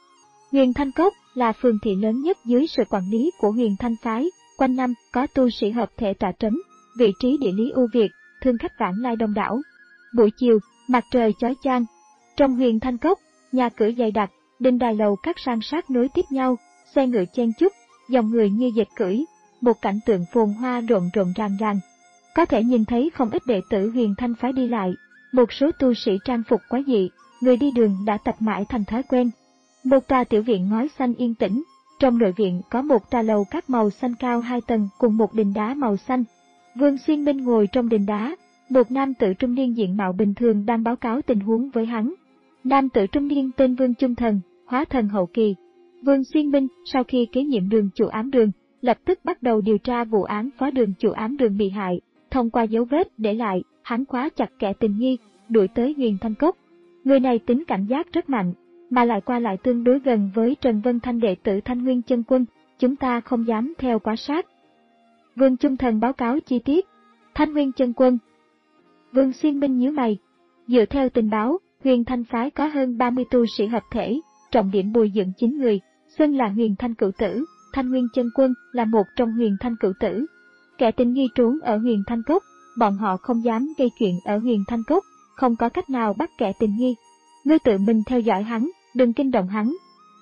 Huyền Thanh Cốc là phường thị lớn nhất dưới sự quản lý của Huyền Thanh Phái, quanh năm có tu sĩ hợp thể tọa trấn, vị trí địa lý ưu việt, thương khách vãng lai đông đảo. Buổi chiều, mặt trời chói chang. Trong Huyền Thanh Cốc, nhà cửa dày đặc, đình đài lầu các san sát nối tiếp nhau, xe ngựa chen chúc, dòng người như dệt cưỡi, một cảnh tượng phồn hoa rộn rộn ràng ràng. Có thể nhìn thấy không ít đệ tử Huyền Thanh Phái đi lại, một số tu sĩ trang phục quá dị, người đi đường đã tập mãi thành thói quen. Một tòa tiểu viện ngói xanh yên tĩnh, trong nội viện có một tòa lầu các màu xanh cao hai tầng cùng một đình đá màu xanh. Vương Xuyên Minh ngồi trong đình đá, một nam tử trung niên diện mạo bình thường đang báo cáo tình huống với hắn. Nam tử trung niên tên Vương Trung Thần, hóa thần hậu kỳ. Vương Xuyên Minh sau khi kế nhiệm đường chủ ám đường, lập tức bắt đầu điều tra vụ án phó đường chủ ám đường bị hại. Thông qua dấu vết để lại, hắn khóa chặt kẻ tình nghi, đuổi tới Huyền Thanh Cốc. Người này tính cảnh giác rất mạnh, mà lại qua lại tương đối gần với Trần Vân Thanh đệ tử Thanh Nguyên Chân Quân, chúng ta không dám theo quá sát. Vương Trung Thần báo cáo chi tiết. Thanh Nguyên Chân Quân. Vương Xuyên Minh nhíu mày. Dựa theo tình báo, Huyền Thanh Phái có hơn ba mươi tu sĩ hợp thể, trọng điểm bồi dưỡng chín người, xưng là Huyền Thanh Cửu Tử, Thanh Nguyên Chân Quân là một trong Huyền Thanh Cửu Tử. Kẻ tình nghi trốn ở Huyền Thanh Cốc, bọn họ không dám gây chuyện ở Huyền Thanh Cốc, không có cách nào bắt kẻ tình nghi. Ngươi tự mình theo dõi hắn, đừng kinh động hắn.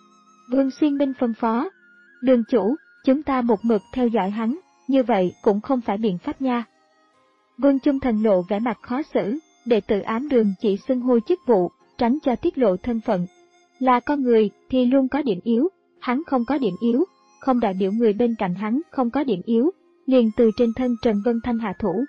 Vương Xuyên Minh phân phó. Đường chủ, chúng ta một mực theo dõi hắn, như vậy cũng không phải biện pháp nha. Vương Chung Thần lộ vẻ mặt khó xử, đệ tử ám đường chỉ xưng hô chức vụ, tránh cho tiết lộ thân phận. Là con người thì luôn có điểm yếu, hắn không có điểm yếu, không đại biểu người bên cạnh hắn không có điểm yếu, liền từ trên thân Trần Vân Thanh hạ thủ.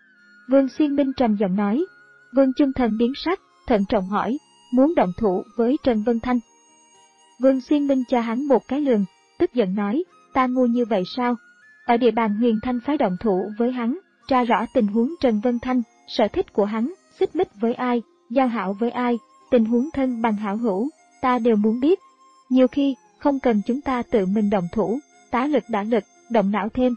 Vương Xuyên Minh trầm giọng nói. Vương Chung Thần biến sắc, thận trọng hỏi, muốn động thủ với Trần Vân Thanh. Vương Xuyên Minh cho hắn một cái lườm, tức giận nói, ta ngu như vậy sao? Ở địa bàn Huyền Thanh phái động thủ với hắn, tra rõ tình huống Trần Vân Thanh, sở thích của hắn, xích mích với ai, giao hảo với ai, tình huống thân bằng hảo hữu, ta đều muốn biết. Nhiều khi, không cần chúng ta tự mình động thủ, tá lực đả lực, động não thêm.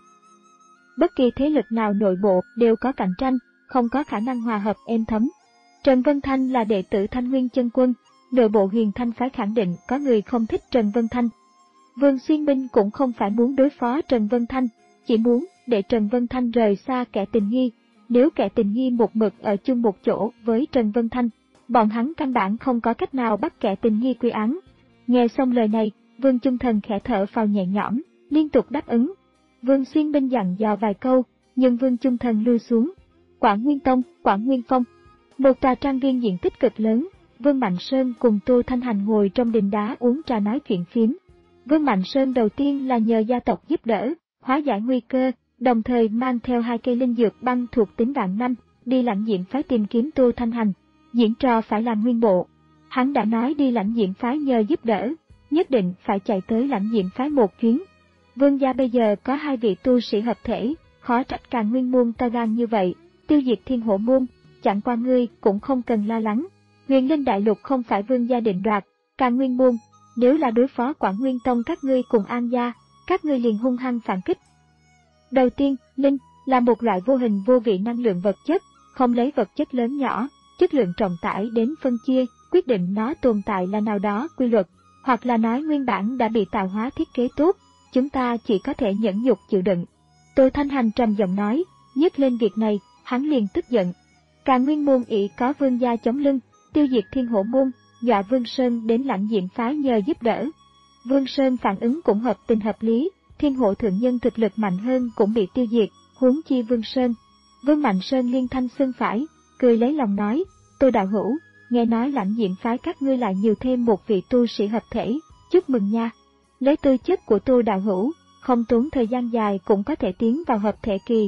Bất kỳ thế lực nào nội bộ đều có cạnh tranh, không có khả năng hòa hợp êm thấm. Trần Vân Thanh là đệ tử Thanh Nguyên Chân Quân, nội bộ Huyền Thanh phái khẳng định có người không thích Trần Vân Thanh. Vương Xuyên Minh cũng không phải muốn đối phó Trần Vân Thanh, chỉ muốn để Trần Vân Thanh rời xa kẻ tình nghi. Nếu kẻ tình nghi một mực ở chung một chỗ với Trần Vân Thanh, bọn hắn căn bản không có cách nào bắt kẻ tình nghi quy án. Nghe xong lời này, Vương Chung Thần khẽ thở phào nhẹ nhõm, liên tục đáp ứng. Vương Xuyên Minh dặn dò vài câu, nhưng Vương Chung Thần lui xuống. Quảng Nguyên Tông, Quảng Nguyên Phong. Một trà trang viên diện tích cực lớn, Vương Mạnh Sơn cùng Tô Thanh Hành ngồi trong đình đá uống trà nói chuyện phiếm. Vương Mạnh Sơn đầu tiên là nhờ gia tộc giúp đỡ, hóa giải nguy cơ, đồng thời mang theo hai cây linh dược băng thuộc tính vạn năm, đi lãnh diệm phái tìm kiếm Tô Thanh Hành. Diễn trò phải làm nguyên bộ. Hắn đã nói đi lãnh diệm phái nhờ giúp đỡ, nhất định phải chạy tới lãnh diệm phái một chuyến. Vương gia bây giờ có hai vị tu sĩ hợp thể, khó trách Càn Nguyên môn to gan như vậy, tiêu diệt Thiên Hổ môn, chẳng qua ngươi cũng không cần lo lắng. Huyền Linh đại lục không phải vương gia định đoạt, Càn Nguyên môn, nếu là đối phó Quảng Nguyên Tông các ngươi cùng An gia, các ngươi liền hung hăng phản kích. Đầu tiên, Linh là một loại vô hình vô vị năng lượng vật chất, không lấy vật chất lớn nhỏ, chất lượng trọng tải đến phân chia, quyết định nó tồn tại là nào đó quy luật, hoặc là nói nguyên bản đã bị tạo hóa thiết kế tốt, chúng ta chỉ có thể nhẫn nhục chịu đựng. Tô Thanh Hành trầm giọng nói, nhắc lên việc này, hắn liền tức giận. Càn Nguyên môn ỷ có vương gia chống lưng, tiêu diệt Thiên Hổ môn, dọa Vương Sơn đến lãnh diệm phái nhờ giúp đỡ. Vương Sơn phản ứng cũng hợp tình hợp lý, Thiên Hộ thượng nhân thực lực mạnh hơn cũng bị tiêu diệt, huống chi Vương Sơn. Vương Mạnh Sơn liên thanh xưng phải, cười lấy lòng nói, Tô đạo hữu, nghe nói lãnh diệm phái các ngươi lại nhiều thêm một vị tu sĩ hợp thể, chúc mừng nha. Lấy tư chất của Tô đạo hữu, không tốn thời gian dài cũng có thể tiến vào hợp thể kỳ.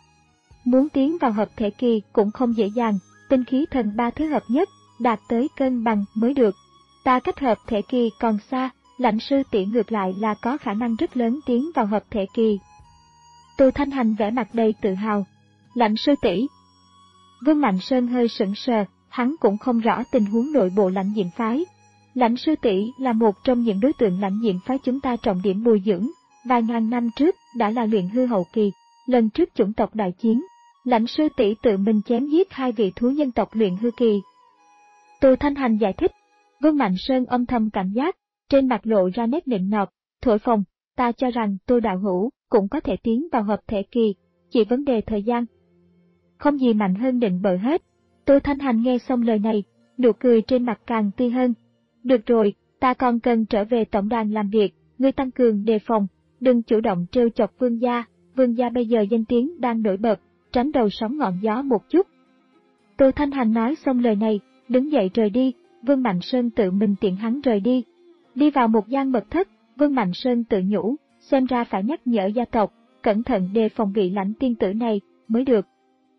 Muốn tiến vào hợp thể kỳ cũng không dễ dàng, tinh khí thần ba thứ hợp nhất, đạt tới cân bằng mới được. Ta cách hợp thể kỳ còn xa, lãnh sư tỷ ngược lại là có khả năng rất lớn tiến vào hợp thể kỳ. Tô Thanh Hành vẻ mặt đầy tự hào. Lãnh sư tỷ. Vương Mạnh Sơn hơi sững sờ, hắn cũng không rõ tình huống nội bộ lãnh diệm phái. Lãnh sư tỷ là một trong những đối tượng lãnh diệm phái chúng ta trọng điểm bồi dưỡng, vài ngàn năm trước đã là luyện hư hậu kỳ, lần trước chủng tộc đại chiến, lãnh sư tỷ tự mình chém giết hai vị thú nhân tộc luyện hư kỳ. Tô Thanh Hành giải thích. Vương Mạnh Sơn âm thầm cảnh giác, trên mặt lộ ra nét nịnh nọt, thổi phồng, ta cho rằng Tô đạo hữu cũng có thể tiến vào hợp thể kỳ, chỉ vấn đề thời gian. Không gì mạnh hơn định bợ hết. Tô Thanh Hành nghe xong lời này, nụ cười trên mặt càng tươi hơn. Được rồi, ta còn cần trở về tổng đàn làm việc, ngươi tăng cường đề phòng, đừng chủ động trêu chọc vương gia, vương gia bây giờ danh tiếng đang nổi bật, tránh đầu sóng ngọn gió một chút. Tô Thanh Hành nói xong lời này, đứng dậy rời đi, Vương Mạnh Sơn tự mình tiện hắn rời đi. Đi vào một gian mật thất, Vương Mạnh Sơn tự nhủ, xem ra phải nhắc nhở gia tộc, cẩn thận đề phòng vị lãnh tiên tử này, mới được.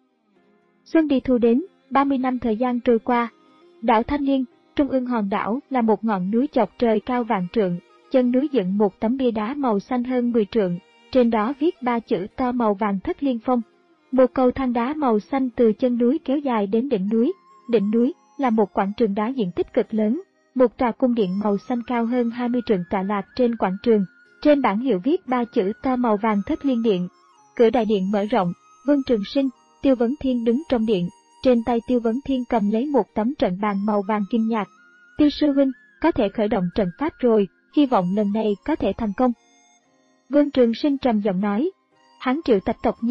Xuân đi thu đến, ba mươi năm thời gian trôi qua. Đảo Thanh Liên, trung ương hòn đảo là một ngọn núi chọc trời cao vạn trượng, chân núi dựng một tấm bia đá màu xanh hơn mười trượng, trên đó viết ba chữ to màu vàng Thất Liên Phong. Một cầu thang đá màu xanh từ chân núi kéo dài đến đỉnh núi, đỉnh núi là một quảng trường đá diện tích cực lớn, một tòa cung điện màu xanh cao hơn hai mươi trượng tọa lạc trên quảng trường, trên bảng hiệu viết ba chữ to màu vàng Thất Liên Điện. Cửa đại điện mở rộng, Vương Trường Sinh, Tiêu Vấn Thiên đứng trong điện, trên tay Tiêu Vấn Thiên cầm lấy một tấm trận bàn màu vàng kim nhạt. Tiêu sư huynh, có thể khởi động trận pháp rồi, hy vọng lần này có thể thành công. Vương Trường Sinh trầm giọng nói, hắn triệu tập tộc nhân,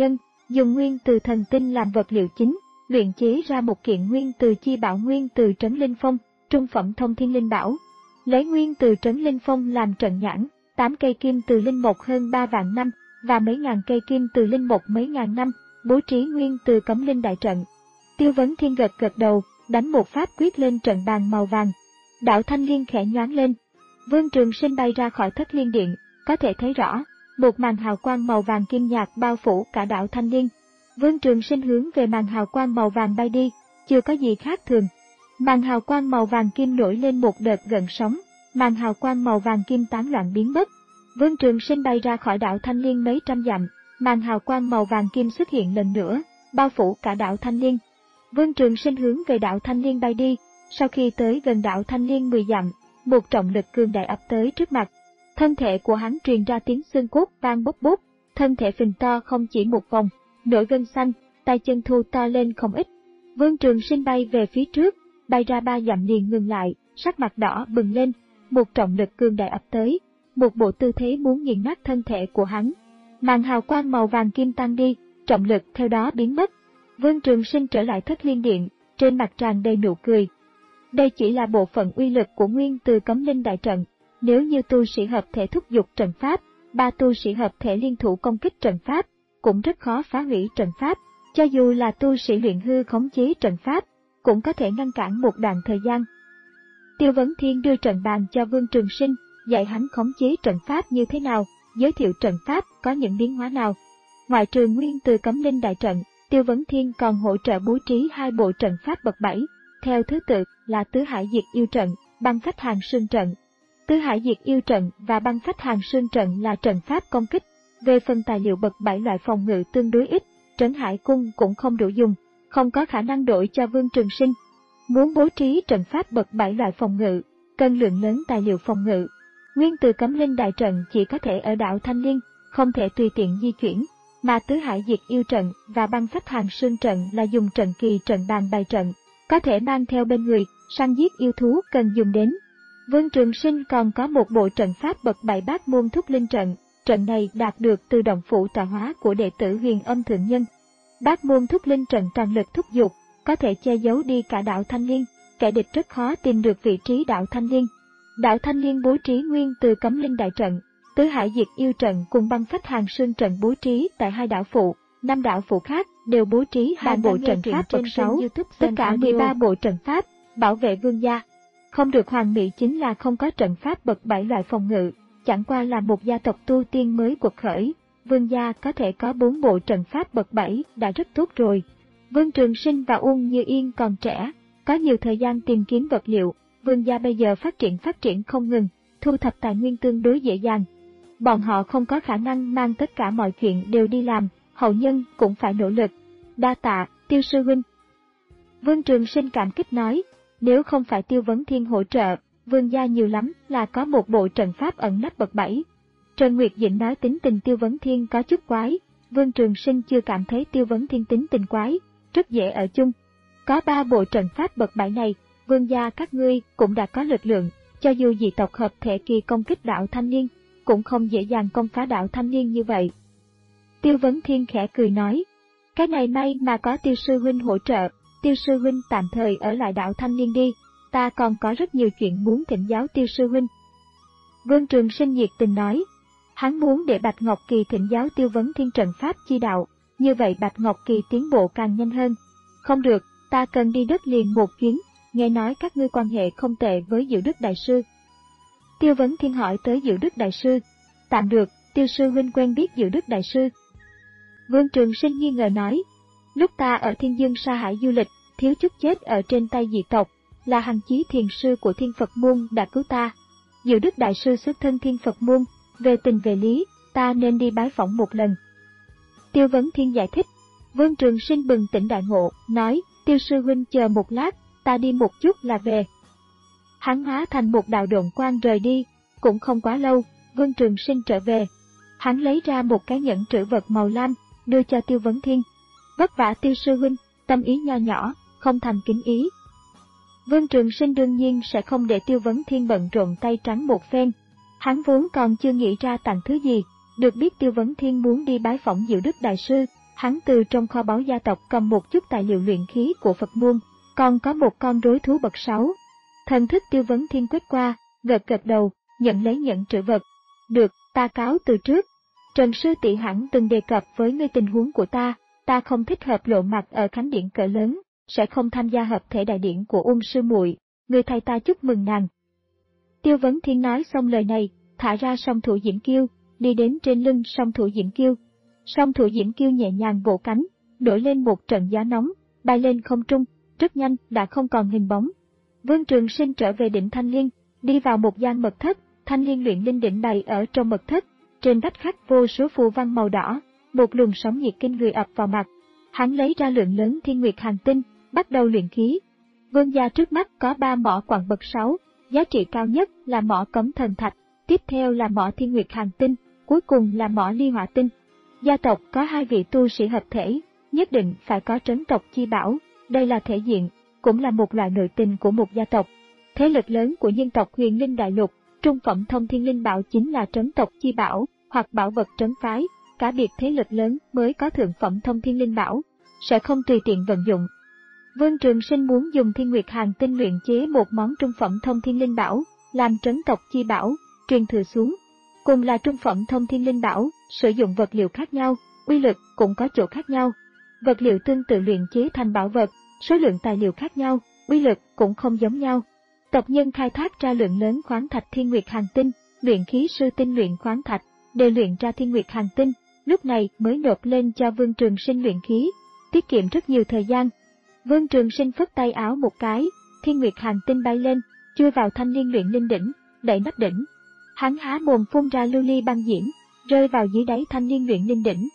dùng nguyên từ thần tinh làm vật liệu chính, luyện chế ra một kiện nguyên từ chi bảo nguyên từ trấn linh phong, trung phẩm thông thiên linh bảo. Lấy nguyên từ trấn linh phong làm trận nhãn, tám cây kim từ linh mộc hơn ba vạn năm, và mấy ngàn cây kim từ linh mộc mấy ngàn năm, bố trí nguyên từ cấm linh đại trận. Tiêu Vấn Thiên gật gật đầu, đánh một pháp quyết lên trận bàn màu vàng. Đạo thanh liên khẽ nhoáng lên. Vương Trường Sinh bay ra khỏi thất liên điện, có thể thấy rõ, một màn hào quang màu vàng kim nhạt bao phủ cả đạo thanh liên. Vương Trường Sinh hướng về màn hào quang màu vàng bay đi, chưa có gì khác thường. Màn hào quang màu vàng kim nổi lên một đợt gợn sóng, màn hào quang màu vàng kim tán loạn biến mất. Vương Trường Sinh bay ra khỏi đạo thanh liên mấy trăm dặm, màn hào quang màu vàng kim xuất hiện lần nữa, bao phủ cả đạo thanh liên. Vương Trường Sinh hướng về đạo thanh liên bay đi, sau khi tới gần đạo thanh liên mười dặm, một trọng lực cường đại ập tới trước mặt. Thân thể của hắn truyền ra tiếng xương cốt vang bốc bốc, thân thể phình to không chỉ một vòng, nổi gân xanh, tay chân thu to lên không ít. Vương Trường Sinh bay về phía trước, bay ra ba dặm liền ngừng lại, sắc mặt đỏ bừng lên, một trọng lực cường đại ập tới, một bộ tư thế muốn nghiền nát thân thể của hắn. Màn hào quang màu vàng kim tan đi, trọng lực theo đó biến mất. Vương Trường Sinh trở lại thất liên điện, trên mặt tràn đầy nụ cười. Đây chỉ là bộ phận uy lực của nguyên từ cấm linh đại trận. Nếu như tu sĩ hợp thể thúc giục trận pháp, ba tu sĩ hợp thể liên thủ công kích trận pháp, cũng rất khó phá hủy trận pháp. Cho dù là tu sĩ luyện hư khống chế trận pháp, cũng có thể ngăn cản một đoạn thời gian. Tiêu Vấn Thiên đưa trận bàn cho Vương Trường Sinh, dạy hắn khống chế trận pháp như thế nào, giới thiệu trận pháp có những biến hóa nào. Ngoại trừ nguyên từ cấm linh đại trận, Tiêu Vấn Thiên còn hỗ trợ bố trí hai bộ trận pháp bậc bảy, theo thứ tự là Tứ Hải Diệt Yêu Trận, Băng Phách Hàng Sương Trận. Tứ Hải Diệt Yêu Trận và Băng Phách Hàng Sương Trận là trận pháp công kích. Về phần tài liệu bậc bảy loại phòng ngự tương đối ít, Trấn Hải Cung cũng không đủ dùng, không có khả năng đổi cho Vương Trường Sinh. Muốn bố trí trận pháp bậc bảy loại phòng ngự, cần lượng lớn tài liệu phòng ngự. Nguyên từ cấm linh đại trận chỉ có thể ở đạo Thanh Liên, không thể tùy tiện di chuyển, mà Tứ Hải Diệt Yêu Trận và Băng Phách Hàng Sương Trận là dùng trận kỳ trận bàn bày trận, có thể mang theo bên người, săn giết yêu thú cần dùng đến. Vương Trường Sinh còn có một bộ trận pháp bậc bảy bát môn thúc linh trận, trận này đạt được từ động phủ tạo hóa của đệ tử Huyền Âm Thượng Nhân. Bát môn thúc linh trận toàn lực thúc giục, có thể che giấu đi cả đạo Thanh Liên, kẻ địch rất khó tìm được vị trí đạo Thanh Liên. Đạo Thanh Liên bố trí nguyên từ cấm linh đại trận, Tứ Hải Diệt Yêu Trận cùng Băng Phách Hàng Sương Trận bố trí tại hai đảo phụ, năm đảo phụ khác đều bố trí hai bộ trận pháp bậc sáu, tất cả mười ba bộ trận pháp, bảo vệ vương gia. Không được hoàn mỹ chính là không có trận pháp bậc bảy loại phòng ngự, chẳng qua là một gia tộc tu tiên mới quật khởi, vương gia có thể có bốn bộ trận pháp bậc bảy đã rất tốt rồi. Vương Trường Sinh và Uông Như Yên còn trẻ, có nhiều thời gian tìm kiếm vật liệu, vương gia bây giờ phát triển phát triển không ngừng, thu thập tài nguyên tương đối dễ dàng. Bọn họ không có khả năng mang tất cả mọi chuyện đều đi làm, hậu nhân cũng phải nỗ lực. Đa tạ, Tiêu sư huynh. Vương Trường Sinh cảm kích nói, nếu không phải Tiêu Vấn Thiên hỗ trợ, vương gia nhiều lắm là có một bộ trận pháp ẩn nấp bậc bảy. Trần Nguyệt Dĩnh nói tính tình Tiêu Vấn Thiên có chút quái, Vương Trường Sinh chưa cảm thấy Tiêu Vấn Thiên tính tình quái, rất dễ ở chung. Có ba bộ trận pháp bậc bảy này, vương gia các ngươi cũng đã có lực lượng, cho dù dị tộc hợp thể kỳ công kích đạo Thanh Niên, cũng không dễ dàng công phá đạo Thanh Niên như vậy. Tiêu Vấn Thiên khẽ cười nói, cái này may mà có Tiêu sư huynh hỗ trợ, Tiêu sư huynh tạm thời ở lại đạo Thanh Niên đi, ta còn có rất nhiều chuyện muốn thỉnh giáo Tiêu sư huynh. Vương Trường Sinh nhiệt tình nói, hắn muốn để Bạch Ngọc Kỳ thỉnh giáo Tiêu Vấn Thiên trận pháp chi đạo, như vậy Bạch Ngọc Kỳ tiến bộ càng nhanh hơn. Không được, ta cần đi đất liền một chuyến, nghe nói các ngươi quan hệ không tệ với Diệu Đức Đại Sư. Tiêu Vấn Thiên hỏi tới Diệu Đức Đại Sư, tạm được, Tiêu sư huynh quen biết Diệu Đức Đại Sư. Vương Trường Sinh nghi ngờ nói, lúc ta ở Thiên Dương Sa Hải du lịch, thiếu chút chết ở trên tay dị tộc, là Hằng Chí Thiền Sư của Thiên Phật Môn đã cứu ta. Diệu Đức Đại Sư xuất thân Thiên Phật Môn, về tình về lý, ta nên đi bái phỏng một lần. Tiêu Vấn Thiên giải thích. Vương Trường Sinh bừng tỉnh đại ngộ, nói, Tiêu sư huynh chờ một lát, ta đi một chút là về. Hắn hóa thành một đạo độn quang rời đi, cũng không quá lâu, Vương Trường Sinh trở về. Hắn lấy ra một cái nhẫn trữ vật màu lam, đưa cho Tiêu Vấn Thiên. Vất vả Tiêu sư huynh, tâm ý nho nhỏ, không thành kính ý. Vương Trường Sinh đương nhiên sẽ không để Tiêu Vấn Thiên bận rộn tay trắng một phen. Hắn vốn còn chưa nghĩ ra tặng thứ gì, được biết Tiêu Vấn Thiên muốn đi bái phỏng Diệu Đức Đại Sư, hắn từ trong kho báu gia tộc cầm một chút tài liệu luyện khí của Phật môn, còn có một con rối thú bậc sáu. Thần thức Tiêu Vấn Thiên quét qua, gật gật đầu, nhận lấy nhẫn trữ vật. Được, ta cáo từ trước. Trần sư tỷ hẳn từng đề cập với ngươi tình huống của ta, ta không thích hợp lộ mặt ở khánh điện cỡ lớn, sẽ không tham gia hợp thể đại điển của Ung sư muội, người thay ta chúc mừng nàng. Tiêu Vấn Thiên nói xong lời này, thả ra song thủ Diễm Kiêu, đi đến trên lưng song thủ Diễm Kiêu. Song thủ Diễm Kiêu nhẹ nhàng vỗ cánh, nổi lên một trận gió nóng, bay lên không trung, rất nhanh đã không còn hình bóng. Vương Trường Sinh trở về đỉnh Thanh Liên, đi vào một gian mật thất, Thanh Liên luyện linh đỉnh bày ở trong mật thất, trên vách khắc vô số phù văn màu đỏ, một luồng sóng nhiệt kinh người ập vào mặt. Hắn lấy ra lượng lớn thiên nguyệt hành tinh, bắt đầu luyện khí. Vương gia trước mắt có ba mỏ quặng bậc sáu, giá trị cao nhất là mỏ cấm thần thạch, tiếp theo là mỏ thiên nguyệt hành tinh, cuối cùng là mỏ ly hỏa tinh. Gia tộc có hai vị tu sĩ hợp thể, nhất định phải có trấn tộc chi bảo, đây là thể diện, cũng là một loại nội tình của một gia tộc. Thế lực lớn của nhân tộc Huyền Linh Đại Lục, trung phẩm thông thiên linh bảo chính là trấn tộc chi bảo, hoặc bảo vật trấn phái, cả biệt thế lực lớn mới có thượng phẩm thông thiên linh bảo, sẽ không tùy tiện vận dụng. Vương Trường Sinh muốn dùng thiên nguyệt hàn tinh luyện chế một món trung phẩm thông thiên linh bảo, làm trấn tộc chi bảo, truyền thừa xuống. Cùng là trung phẩm thông thiên linh bảo, sử dụng vật liệu khác nhau, uy lực cũng có chỗ khác nhau. Vật liệu tương tự luyện chế thành bảo vật, số lượng tài liệu khác nhau, uy lực cũng không giống nhau. Tộc nhân khai thác ra lượng lớn khoáng thạch thiên nguyệt hàn tinh, luyện khí sư tinh luyện khoáng thạch, đều luyện ra thiên nguyệt hàn tinh, lúc này mới nộp lên cho Vương Trường Sinh luyện khí, tiết kiệm rất nhiều thời gian. Vương Trường Sinh phất tay áo một cái, thiên nguyệt hàn tinh bay lên, chui vào thanh liên luyện linh đỉnh, đẩy nắp đỉnh. Hắn há mồm phun ra lưu ly băng diễm, rơi vào dưới đáy thanh liên luyện linh đỉnh.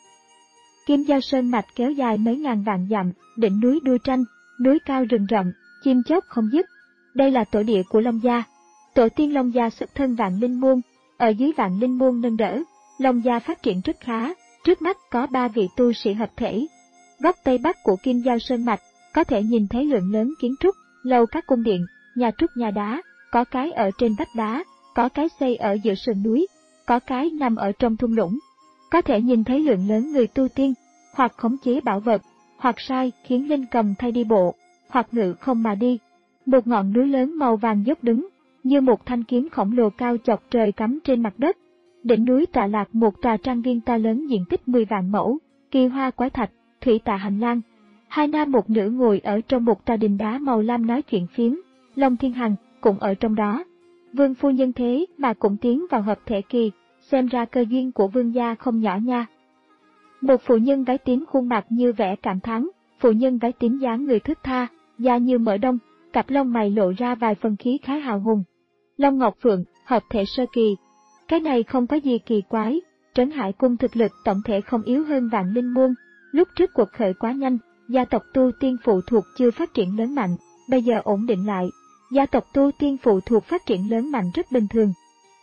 Kim Giao Sơn mạch kéo dài mấy ngàn vạn dặm, đỉnh núi đua tranh, núi cao rừng rậm, chim chóc không dứt. Đây là tổ địa của Long gia. Tổ tiên Long gia xuất thân Vạn Linh môn, ở dưới Vạn Linh môn nâng đỡ, Long gia phát triển rất khá. Trước mắt có ba vị tu sĩ hợp thể. Góc tây bắc của Kim Giao Sơn mạch có thể nhìn thấy lượng lớn kiến trúc, lầu các cung điện, nhà trúc nhà đá, có cái ở trên vách đá, có cái xây ở giữa sườn núi, có cái nằm ở trong thung lũng. Có thể nhìn thấy lượng lớn người tu tiên, hoặc khống chế bảo vật, hoặc sai khiến linh cầm thay đi bộ, hoặc ngự không mà đi. Một ngọn núi lớn màu vàng dốc đứng, như một thanh kiếm khổng lồ cao chọc trời cắm trên mặt đất. Đỉnh núi tọa lạc một tòa trang viên to lớn diện tích mười vạn mẫu, kỳ hoa quái thạch, thủy tạ hành lang. Hai nam một nữ ngồi ở trong một tòa đình đá màu lam nói chuyện phiếm, Long Thiên Hằng cũng ở trong đó. Vương phu nhân thế mà cũng tiến vào hợp thể kỳ, xem ra cơ duyên của vương gia không nhỏ nha. Một phụ nhân váy tím khuôn mặt như vẻ cảm thán, phụ nhân váy tím dáng người thướt tha, da như mỡ đông, cặp lông mày lộ ra vài phần khí khái hào hùng. Long Ngọc Phượng, hợp thể sơ kỳ. Cái này không có gì kỳ quái, Trấn Hải cung thực lực tổng thể không yếu hơn Vạn Linh môn, lúc trước cuộc khởi quá nhanh, gia tộc tu tiên phụ thuộc chưa phát triển lớn mạnh, bây giờ ổn định lại, gia tộc tu tiên phụ thuộc phát triển lớn mạnh rất bình thường.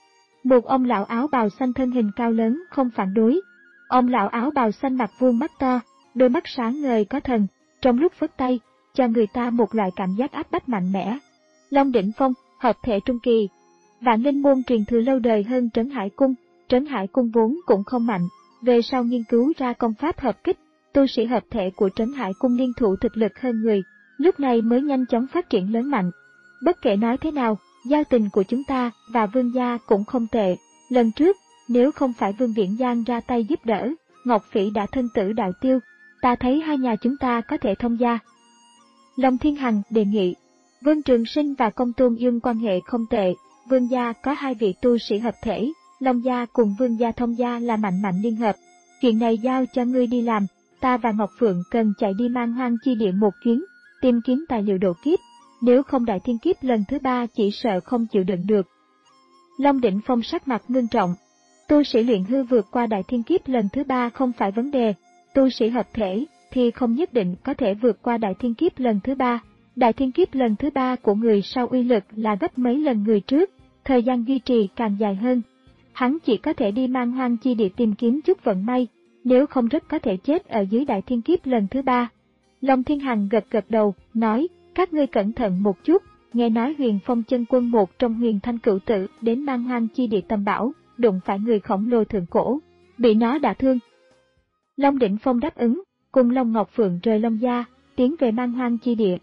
Một ông lão áo bào xanh thân hình cao lớn không phản đối. Ông lão áo bào xanh mặt vuông mắt to, đôi mắt sáng ngời có thần, trong lúc phất tay, cho người ta một loại cảm giác áp bách mạnh mẽ. Long Đỉnh Phong, hợp thể trung kỳ. Vạn Linh môn truyền thừa lâu đời hơn Trấn Hải cung, Trấn Hải cung vốn cũng không mạnh, về sau nghiên cứu ra công pháp hợp kích, tu sĩ hợp thể của Trấn Hải cung liên thủ thực lực hơn người, lúc này mới nhanh chóng phát triển lớn mạnh. Bất kể nói thế nào, giao tình của chúng ta và vương gia cũng không tệ. Lần trước, nếu không phải Vương Viễn Giang ra tay giúp đỡ, Ngọc Phỉ đã thân tử đạo tiêu, ta thấy hai nhà chúng ta có thể thông gia. Long Thiên Hằng đề nghị. Vương Trường Sinh và Công Tôn Dương quan hệ không tệ, vương gia có hai vị tu sĩ hợp thể, Long gia cùng vương gia thông gia là mạnh mạnh liên hợp. Chuyện này giao cho ngươi đi làm, ta và Ngọc Phượng cần chạy đi Man Hoang chi địa một chuyến, tìm kiếm tài liệu độ kiếp, nếu không đại thiên kiếp lần thứ ba chỉ sợ không chịu đựng được. Long Đỉnh Phong sắc mặt ngưng trọng. Tu sĩ luyện hư vượt qua đại thiên kiếp lần thứ ba không phải vấn đề, tu sĩ hợp thể thì không nhất định có thể vượt qua đại thiên kiếp lần thứ ba. Đại thiên kiếp lần thứ ba của người sau uy lực là gấp mấy lần người trước, thời gian duy trì càng dài hơn. Hắn chỉ có thể đi Man Hoang chi địa tìm kiếm chút vận may, nếu không rất có thể chết ở dưới đại thiên kiếp lần thứ ba. Long Thiên Hằng gật gật đầu, nói, các ngươi cẩn thận một chút, nghe nói Huyền Phong chân quân một trong Huyền Thanh Cửu Tử đến Man Hoang chi địa tầm bảo, đụng phải người khổng lồ thượng cổ, bị nó đả thương. Long Đỉnh Phong đáp ứng, cùng Long Ngọc Phượng rời Long Gia, tiến về Man Hoang chi địa.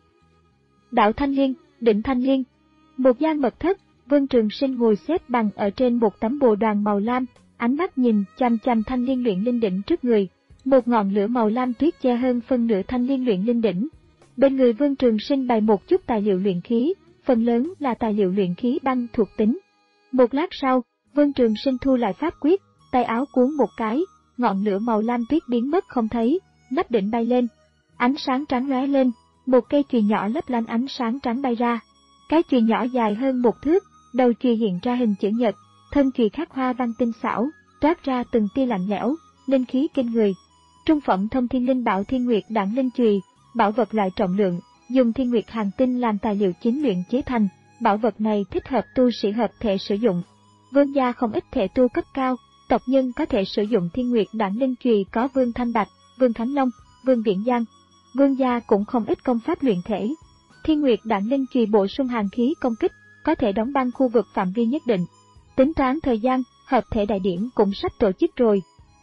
Đảo Thanh Liên, đỉnh Thanh Liên. Một gian mật thất, Vương Trường Sinh ngồi xếp bằng ở trên một tấm bồ đoàn màu lam, ánh mắt nhìn chằm chằm Thanh Liên luyện linh đỉnh trước người. Một ngọn lửa màu lam tuyết che hơn phân nửa Thanh Liên luyện linh đỉnh. Bên người Vương Trường Sinh bày một chút tài liệu luyện khí, phần lớn là tài liệu luyện khí băng thuộc tính. Một lát sau, Vương Trường Sinh thu lại pháp quyết, tay áo cuốn một cái, ngọn lửa màu lam tuyết biến mất không thấy, nắp đỉnh bay lên. Ánh sáng trắng lóe lên, một cây chùy nhỏ lấp lánh ánh sáng trắng bay ra. Cái chùy nhỏ dài hơn một thước, đầu chùy hiện ra hình chữ nhật, thân chùy khắc hoa văn tinh xảo, toát ra từng tia lạnh lẽo, linh khí kinh người. Trung phẩm Thông Thiên Linh Bảo Thiên Nguyệt Đản Linh Chùy, bảo vật loại trọng lượng, dùng thiên nguyệt hàng tinh làm tài liệu chính luyện chế thành, bảo vật này thích hợp tu sĩ hợp thể sử dụng. Vương gia không ít thể tu cấp cao, tộc nhân có thể sử dụng thiên nguyệt Đản Linh Chùy có Vương Thanh Bạch, Vương Khánh Long, Vương Viễn Giang. Vương gia cũng không ít công pháp luyện thể. Thiên nguyệt Đản Linh Chùy bổ sung hàn khí công kích, có thể đóng băng khu vực phạm vi nhất định. Tính toán thời gian, hợp thể đại điển cũng sắp tổ chức rồi.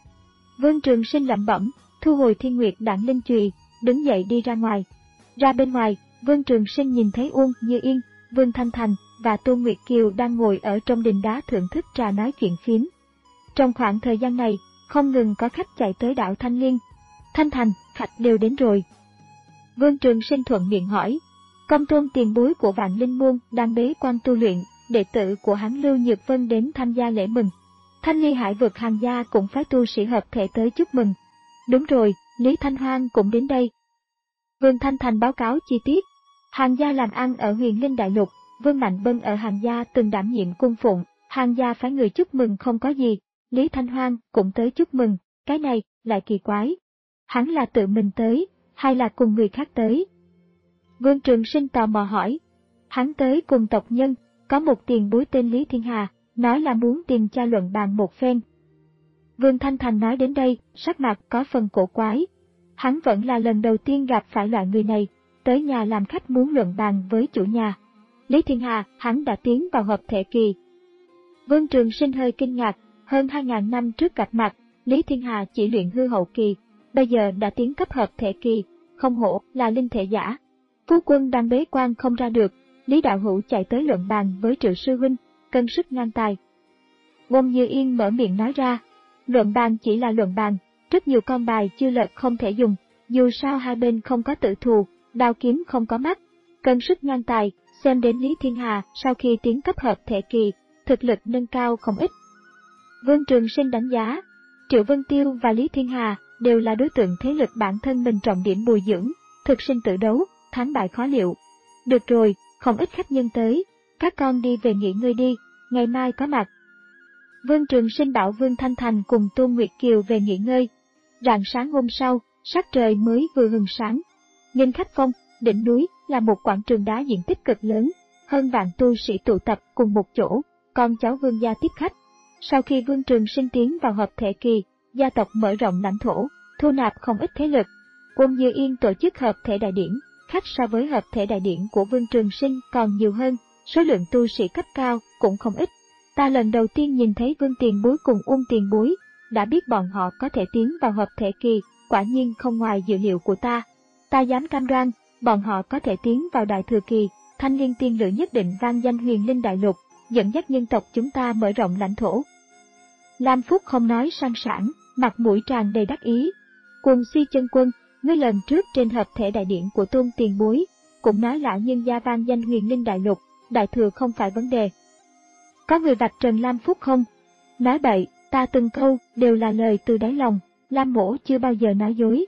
Vương Trường Sinh lẩm bẩm, thu hồi thiên nguyệt Đản Linh Chùy, đứng dậy đi ra ngoài. Ra bên ngoài, Vương Trường Sinh nhìn thấy Uông Như Yên, Vương Thanh Thành và Tô Nguyệt Kiều đang ngồi ở trong đình đá thưởng thức trà nói chuyện phiếm. Trong khoảng thời gian này, không ngừng có khách chạy tới đảo Thanh Liên. Thanh Thành, khách đều đến rồi. Vương Trường Sinh thuận miệng hỏi. Công tôn tiền bối của Vạn Linh Môn đang bế quan tu luyện, đệ tử của hắn Lưu Nhược Vân đến tham gia lễ mừng. Thanh Ly Hải vực Hàng gia cũng phái tu sĩ hợp thể tới chúc mừng. Đúng rồi, Lý Thanh Hoang cũng đến đây. Vương Thanh Thành báo cáo chi tiết. Hàng gia làm ăn ở Huyền Linh Đại Lục, Vương Mạnh Bân ở Hàng gia từng đảm nhiệm cung phụng, Hàng gia phái người chúc mừng không có gì, Lý Thanh Hoang cũng tới chúc mừng, cái này lại kỳ quái. Hắn là tự mình tới, hay là cùng người khác tới? Vương Trường Sinh tò mò hỏi. Hắn tới cùng tộc nhân, có một tiền bối tên Lý Thiên Hà, nói là muốn tìm cha luận bàn một phen. Vương Thanh Thành nói đến đây, sắc mặt có phần cổ quái. Hắn vẫn là lần đầu tiên gặp phải loại người này, tới nhà làm khách muốn luận bàn với chủ nhà. Lý Thiên Hà, hắn đã tiến vào hợp thể kỳ. Vương Trường Sinh hơi kinh ngạc, hơn hai ngàn năm trước gặp mặt, Lý Thiên Hà chỉ luyện hư hậu kỳ, bây giờ đã tiến cấp hợp thể kỳ, không hổ là linh thể giả. Phu quân đang bế quan không ra được, Lý Đạo Hữu chạy tới luận bàn với Triệu Sư Huynh, cân sức ngang tài. Uông Như Yên mở miệng nói ra, luận bàn chỉ là luận bàn, rất nhiều con bài chưa lật không thể dùng, dù sao hai bên không có tự thù, đao kiếm không có mắt. Cân sức ngang tài, xem đến Lý Thiên Hà sau khi tiến cấp hợp thể kỳ, thực lực nâng cao không ít. Vương Trường Sinh đánh giá, Triệu Vân Tiêu và Lý Thiên Hà đều là đối tượng thế lực bản thân mình trọng điểm bồi dưỡng, thực sinh tự đấu, thắng bại khó liệu. Được rồi, không ít khách nhân tới, các con đi về nghỉ ngơi đi, ngày mai có mặt. Vương Trường Sinh bảo Vương Thanh Thành cùng Tô Nguyệt Kiều về nghỉ ngơi. Rạng sáng hôm sau, sắc trời mới vừa hừng sáng. Nghìn khách phong, đỉnh núi là một quảng trường đá diện tích cực lớn, hơn vạn tu sĩ tụ tập cùng một chỗ, con cháu Vương gia tiếp khách. Sau khi Vương Trường Sinh tiến vào hợp thể kỳ, gia tộc mở rộng lãnh thổ, thu nạp không ít thế lực. Uông Như Yên tổ chức hợp thể đại điển, khách so với hợp thể đại điển của Vương Trường Sinh còn nhiều hơn, số lượng tu sĩ cấp cao cũng không ít. Ta lần đầu tiên nhìn thấy Vương Tiền Bối cùng Uông Tiền Bối, đã biết bọn họ có thể tiến vào hợp thể kỳ, quả nhiên không ngoài dự liệu của ta. Ta dám cam đoan, bọn họ có thể tiến vào đại thừa kỳ, Thanh Liên tiên nữ nhất định vang danh Huyền Linh Đại Lục, dẫn dắt nhân tộc chúng ta mở rộng lãnh thổ. Lam Phúc không nói sang sảng, mặt mũi tràn đầy đắc ý. Cùng Suy Chân Quân, ngươi lần trước trên hợp thể đại điển của Tôn Tiền Bối, cũng nói lão nhân gia vang danh Huyền Linh Đại Lục, đại thừa không phải vấn đề. Có người vạch trần Lam Phúc không? Nói bậy, ta từng câu đều là lời từ đáy lòng, Lam mỗ chưa bao giờ nói dối.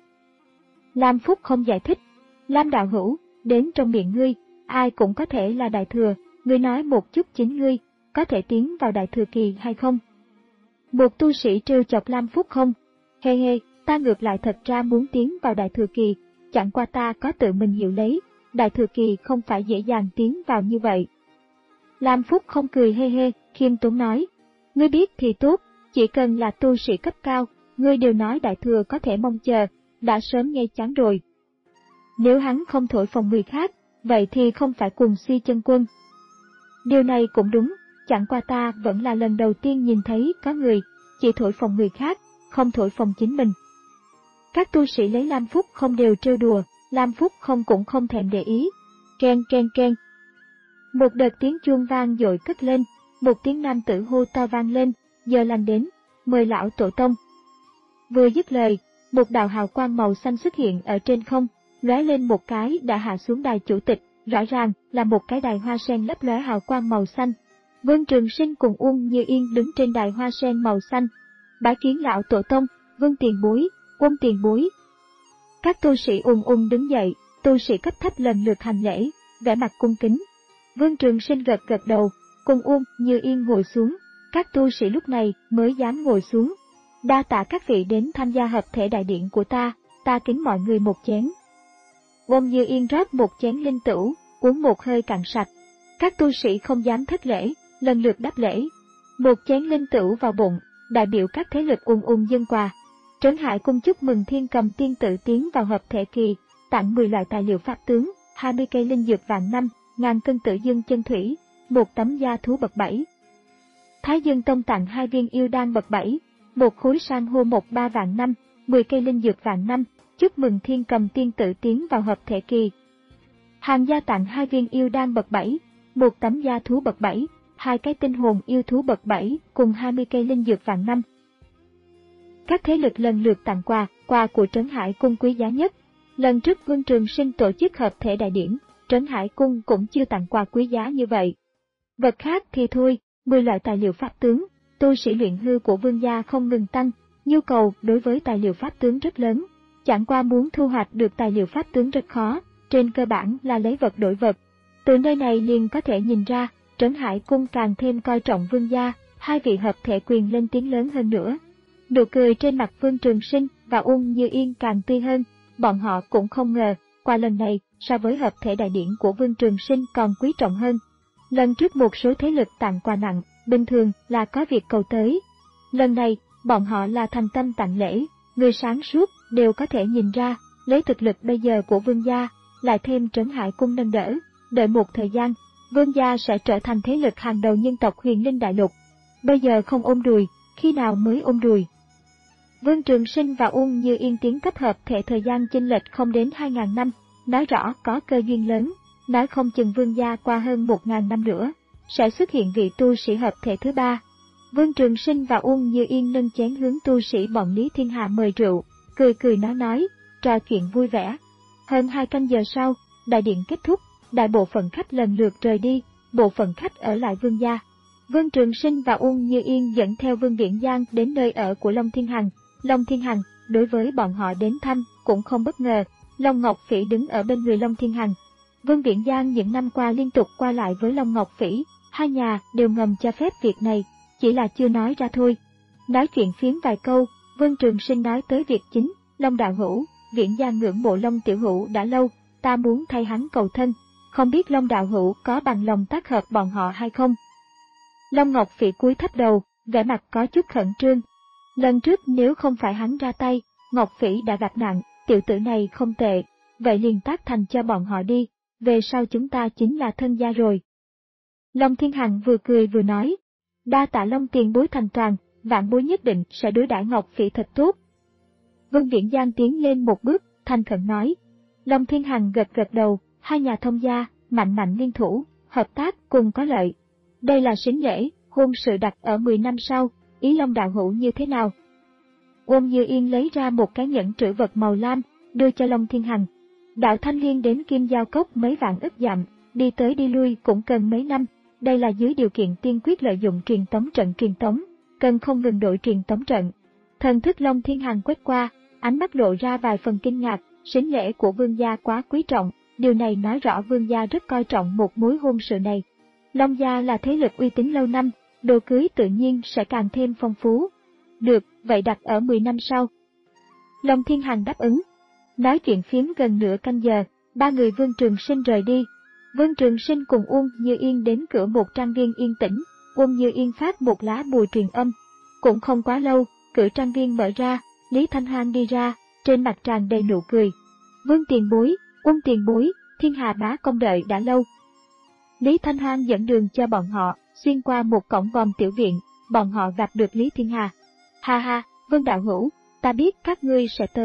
Lam Phúc không giải thích. Lam đạo hữu, đến trong miệng ngươi, ai cũng có thể là đại thừa, ngươi nói một chút chính ngươi, có thể tiến vào đại thừa kỳ hay không? Một tu sĩ trêu chọc Lam Phúc không? Hê hê, ta ngược lại thật ra muốn tiến vào đại thừa kỳ, chẳng qua ta có tự mình hiểu lấy, đại thừa kỳ không phải dễ dàng tiến vào như vậy. Lam Phúc không cười hê hê, khiêm tốn nói, ngươi biết thì tốt, chỉ cần là tu sĩ cấp cao, ngươi đều nói đại thừa có thể mong chờ, đã sớm nghe chán rồi. Nếu hắn không thổi phồng người khác, vậy thì không phải cùng Suy Chân Quân. Điều này cũng đúng, chẳng qua ta vẫn là lần đầu tiên nhìn thấy có người chỉ thổi phồng người khác, không thổi phồng chính mình. Các tu sĩ lấy Lam Phúc không đều trêu đùa, Lam Phúc không cũng không thèm để ý. Keng keng keng. Một đợt tiếng chuông vang dội cất lên, một tiếng nam tử hô to vang lên, giờ lành đến, mời lão tổ tông. Vừa dứt lời, một đạo hào quang màu xanh xuất hiện ở trên không, lóe lên một cái đã hạ xuống đài chủ tịch, rõ ràng là một cái đài hoa sen lấp lóe hào quang màu xanh. Vương Trường Sinh cùng Uông Như Yên đứng trên đài hoa sen màu xanh. Bái kiến lão tổ tông, Vương tiền bối, Uông tiền bối. Các tu sĩ ùn ùn đứng dậy, tu sĩ cấp thấp lần lượt hành lễ, vẻ mặt cung kính. Vương Trường Sinh gật gật đầu, cùng Uông Như Yên ngồi xuống, các tu sĩ lúc này mới dám ngồi xuống. Đa tạ các vị đến tham gia hợp thể đại điện của ta, ta kính mọi người một chén. Uông Như Yên rót một chén linh tửu, uống một hơi cạn sạch. Các tu sĩ không dám thất lễ, lần lượt đáp lễ. Một chén linh tửu vào bụng, đại biểu các thế lực ùn ùn dâng quà. Trấn Hải Cung chúc mừng Thiên Cầm Tiên Tử tiến vào hợp thể kỳ, tặng mười loại tài liệu pháp tướng, hai mươi cây linh dược vạn năm, ngàn cân tử dương chân thủy, một tấm da thú bậc bảy. Thái Dương Tông tặng hai viên yêu đan bậc bảy, một khối san hô một ba vạn năm, mười cây linh dược vạn năm, chúc mừng Thiên Cầm Tiên Tử tiến vào hợp thể kỳ. Hàng gia tặng hai viên yêu đan bậc bảy, một tấm da thú bậc bảy, hai cái tinh hồn yêu thú bậc bảy cùng hai mươi cây linh dược vạn năm. Các thế lực lần lượt tặng quà, quà của Trấn Hải Cung quý giá nhất. Lần trước Vương Trường Sinh tổ chức hợp thể đại điển, Trấn Hải Cung cũng chưa tặng quà quý giá như vậy. Vật khác thì thôi, mười loại tài liệu pháp tướng, tu sĩ luyện hư của Vương gia không ngừng tăng, nhu cầu đối với tài liệu pháp tướng rất lớn. Chẳng qua muốn thu hoạch được tài liệu pháp tướng rất khó, trên cơ bản là lấy vật đổi vật. Từ nơi này liền có thể nhìn ra, Trấn Hải Cung càng thêm coi trọng Vương gia, hai vị hợp thể quyền lên tiếng lớn hơn nữa. Nụ cười trên mặt Vương Trường Sinh và Uông Như Yên càng tươi hơn, bọn họ cũng không ngờ, qua lần này, so với hợp thể đại điển của Vương Trường Sinh còn quý trọng hơn. Lần trước một số thế lực tặng quà nặng, bình thường là có việc cầu tới. Lần này, bọn họ là thành tâm tặng lễ, người sáng suốt đều có thể nhìn ra, lấy thực lực bây giờ của Vương gia, lại thêm Trấn Hải Cung nâng đỡ, đợi một thời gian, Vương gia sẽ trở thành thế lực hàng đầu nhân tộc Huyền Linh Đại Lục. Bây giờ không ôm đùi, khi nào mới ôm đùi? Vương Trường Sinh và Uông Như Yên tiến cấp hợp thể thời gian chênh lệch không đến hai ngàn năm, nói rõ có cơ duyên lớn, nói không chừng Vương gia qua hơn một ngàn năm nữa, sẽ xuất hiện vị tu sĩ hợp thể thứ ba. Vương Trường Sinh và Uông Như Yên nâng chén hướng tu sĩ bọn Lý Thiên Hà mời rượu, cười cười nói nói, trò chuyện vui vẻ. Hơn hai canh giờ sau, đại điện kết thúc, đại bộ phận khách lần lượt rời đi, bộ phận khách ở lại Vương gia. Vương Trường Sinh và Uông Như Yên dẫn theo Vương Viễn Giang đến nơi ở của Long Thiên Hằng. Long Thiên Hằng, đối với bọn họ đến thăm, cũng không bất ngờ, Long Ngọc Phỉ đứng ở bên người Long Thiên Hằng. Vương Viễn Giang những năm qua liên tục qua lại với Long Ngọc Phỉ, hai nhà đều ngầm cho phép việc này, chỉ là chưa nói ra thôi. Nói chuyện phiếm vài câu, Vương Trường Sinh nói tới việc chính, Long đạo hữu, Viễn Giang ngưỡng mộ Long tiểu hữu đã lâu, ta muốn thay hắn cầu thân, không biết Long đạo hữu có bằng lòng tác hợp bọn họ hay không? Long Ngọc Phỉ cúi thấp đầu, vẻ mặt có chút khẩn trương. Lần trước nếu không phải hắn ra tay, Ngọc Phỉ đã gặp nạn, tiểu tử này không tệ, vậy liền tác thành cho bọn họ đi, về sau chúng ta chính là thân gia rồi. Long Thiên Hằng vừa cười vừa nói, đa tạ Long tiền bối thành toàn, vạn bối nhất định sẽ đối đãi Ngọc Phỉ thật tốt. Vương Viễn Giang tiến lên một bước, thành khẩn nói. Long Thiên Hằng gật gật đầu, hai nhà thông gia, mạnh mạnh liên thủ, hợp tác cùng có lợi. Đây là sính lễ, hôn sự đặt ở mười năm sau, ý Long đạo hữu như thế nào? Uông Như Yên lấy ra một cái nhẫn trữ vật màu lam, đưa cho Long Thiên Hằng. Đạo Thanh Liên đến Kim Giao Cốc mấy vạn ức dặm, đi tới đi lui cũng cần mấy năm, đây là dưới điều kiện tiên quyết lợi dụng truyền tống trận truyền tống, cần không ngừng đổi truyền tống trận. Thần thức Long Thiên Hằng quét qua, ánh mắt lộ ra vài phần kinh ngạc, sính lễ của Vương gia quá quý trọng, điều này nói rõ Vương gia rất coi trọng một mối hôn sự này. Long gia là thế lực uy tín lâu năm, đồ cưới tự nhiên sẽ càng thêm phong phú. Được, vậy đặt ở mười năm sau. Long Thiên Hằng đáp ứng. Nói chuyện phiếm gần nửa canh giờ, ba người Vương Trường Sinh rời đi. Vương Trường Sinh cùng Uông Như Yên đến cửa một trang viên yên tĩnh, Uông Như Yên phát một lá bùa truyền âm. Cũng không quá lâu, cửa trang viên mở ra, Lý Thanh Hoang đi ra, trên mặt tràn đầy nụ cười. Vương tiền bối, Uông tiền bối, Thiên Hà bá công đợi đã lâu. Lý Thanh Hoang dẫn đường cho bọn họ, xuyên qua một cổng vòm tiểu viện, bọn họ gặp được Lý Thiên Hà. Ha ha, Vương đạo hữu, ta biết các ngươi sẽ tới,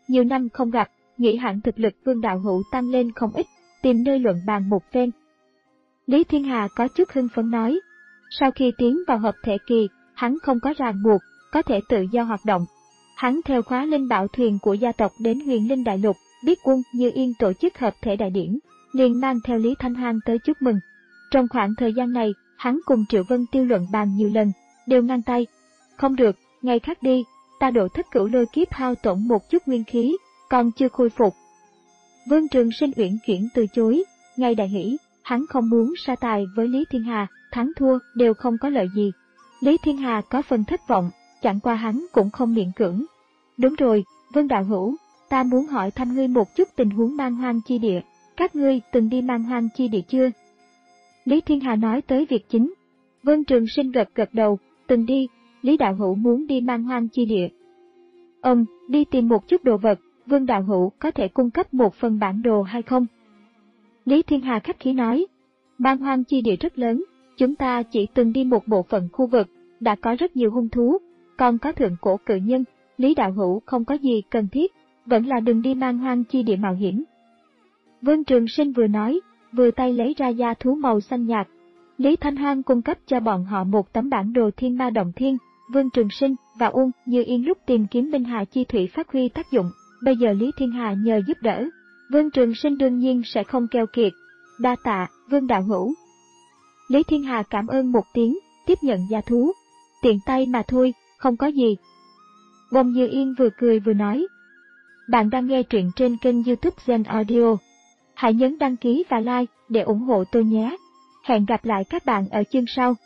nhiều năm không gặp, nghĩ hẳn thực lực Vương đạo hữu tăng lên không ít, tìm nơi luận bàn một phen. Lý Thiên Hà có chút hưng phấn nói, sau khi tiến vào hợp thể kỳ, hắn không có ràng buộc, có thể tự do hoạt động. Hắn theo khóa linh bảo thuyền của gia tộc đến Huyền Linh Đại Lục, biết Quân Như Yên tổ chức hợp thể đại điển, liền mang theo Lý Thanh Hoang tới chúc mừng. Trong khoảng thời gian này, hắn cùng Triệu Vân Tiêu luận bàn nhiều lần, đều ngang tay. Không được, ngày khác đi, ta độ thất cửu lôi kiếp hao tổn một chút nguyên khí, còn chưa khôi phục. Vương Trường Sinh uyển chuyển từ chối, ngay đại hỷ, hắn không muốn sa tài với Lý Thiên Hà, thắng thua đều không có lợi gì. Lý Thiên Hà có phần thất vọng, chẳng qua hắn cũng không miễn cưỡng. Đúng rồi, Vương đạo hữu, ta muốn hỏi thăm ngươi một chút tình huống Man Hoang Chi Địa, các ngươi từng đi Man Hoang Chi Địa chưa? Lý Thiên Hà nói tới việc chính. Vương Trường Sinh gật gật đầu, từng đi, Lý đạo hữu muốn đi Man Hoang Chi Địa. Ừm, đi tìm một chút đồ vật, Vương đạo hữu có thể cung cấp một phần bản đồ hay không? Lý Thiên Hà khách khí nói, Man Hoang Chi Địa rất lớn, chúng ta chỉ từng đi một bộ phận khu vực, đã có rất nhiều hung thú, còn có thượng cổ cự nhân, Lý đạo hữu không có gì cần thiết, vẫn là đừng đi Man Hoang Chi Địa mạo hiểm. Vương Trường Sinh vừa nói, vừa tay lấy ra da thú màu xanh nhạt. Lý Thanh Hoang cung cấp cho bọn họ một tấm bản đồ Thiên Ma Động Thiên. Vương Trường Sinh và Uông Như Yên lúc tìm kiếm Minh Hà Chi Thủy phát huy tác dụng, bây giờ Lý Thiên Hà nhờ giúp đỡ, Vương Trường Sinh đương nhiên sẽ không keo kiệt. Đa tạ, Vương đạo hữu. Lý Thiên Hà cảm ơn một tiếng, tiếp nhận gia thú. Tiện tay mà thôi, không có gì. Uông Như Yên vừa cười vừa nói. Bạn đang nghe truyện trên kênh YouTube Zen Audio. Hãy nhấn đăng ký và like để ủng hộ tôi nhé. Hẹn gặp lại các bạn ở chương sau.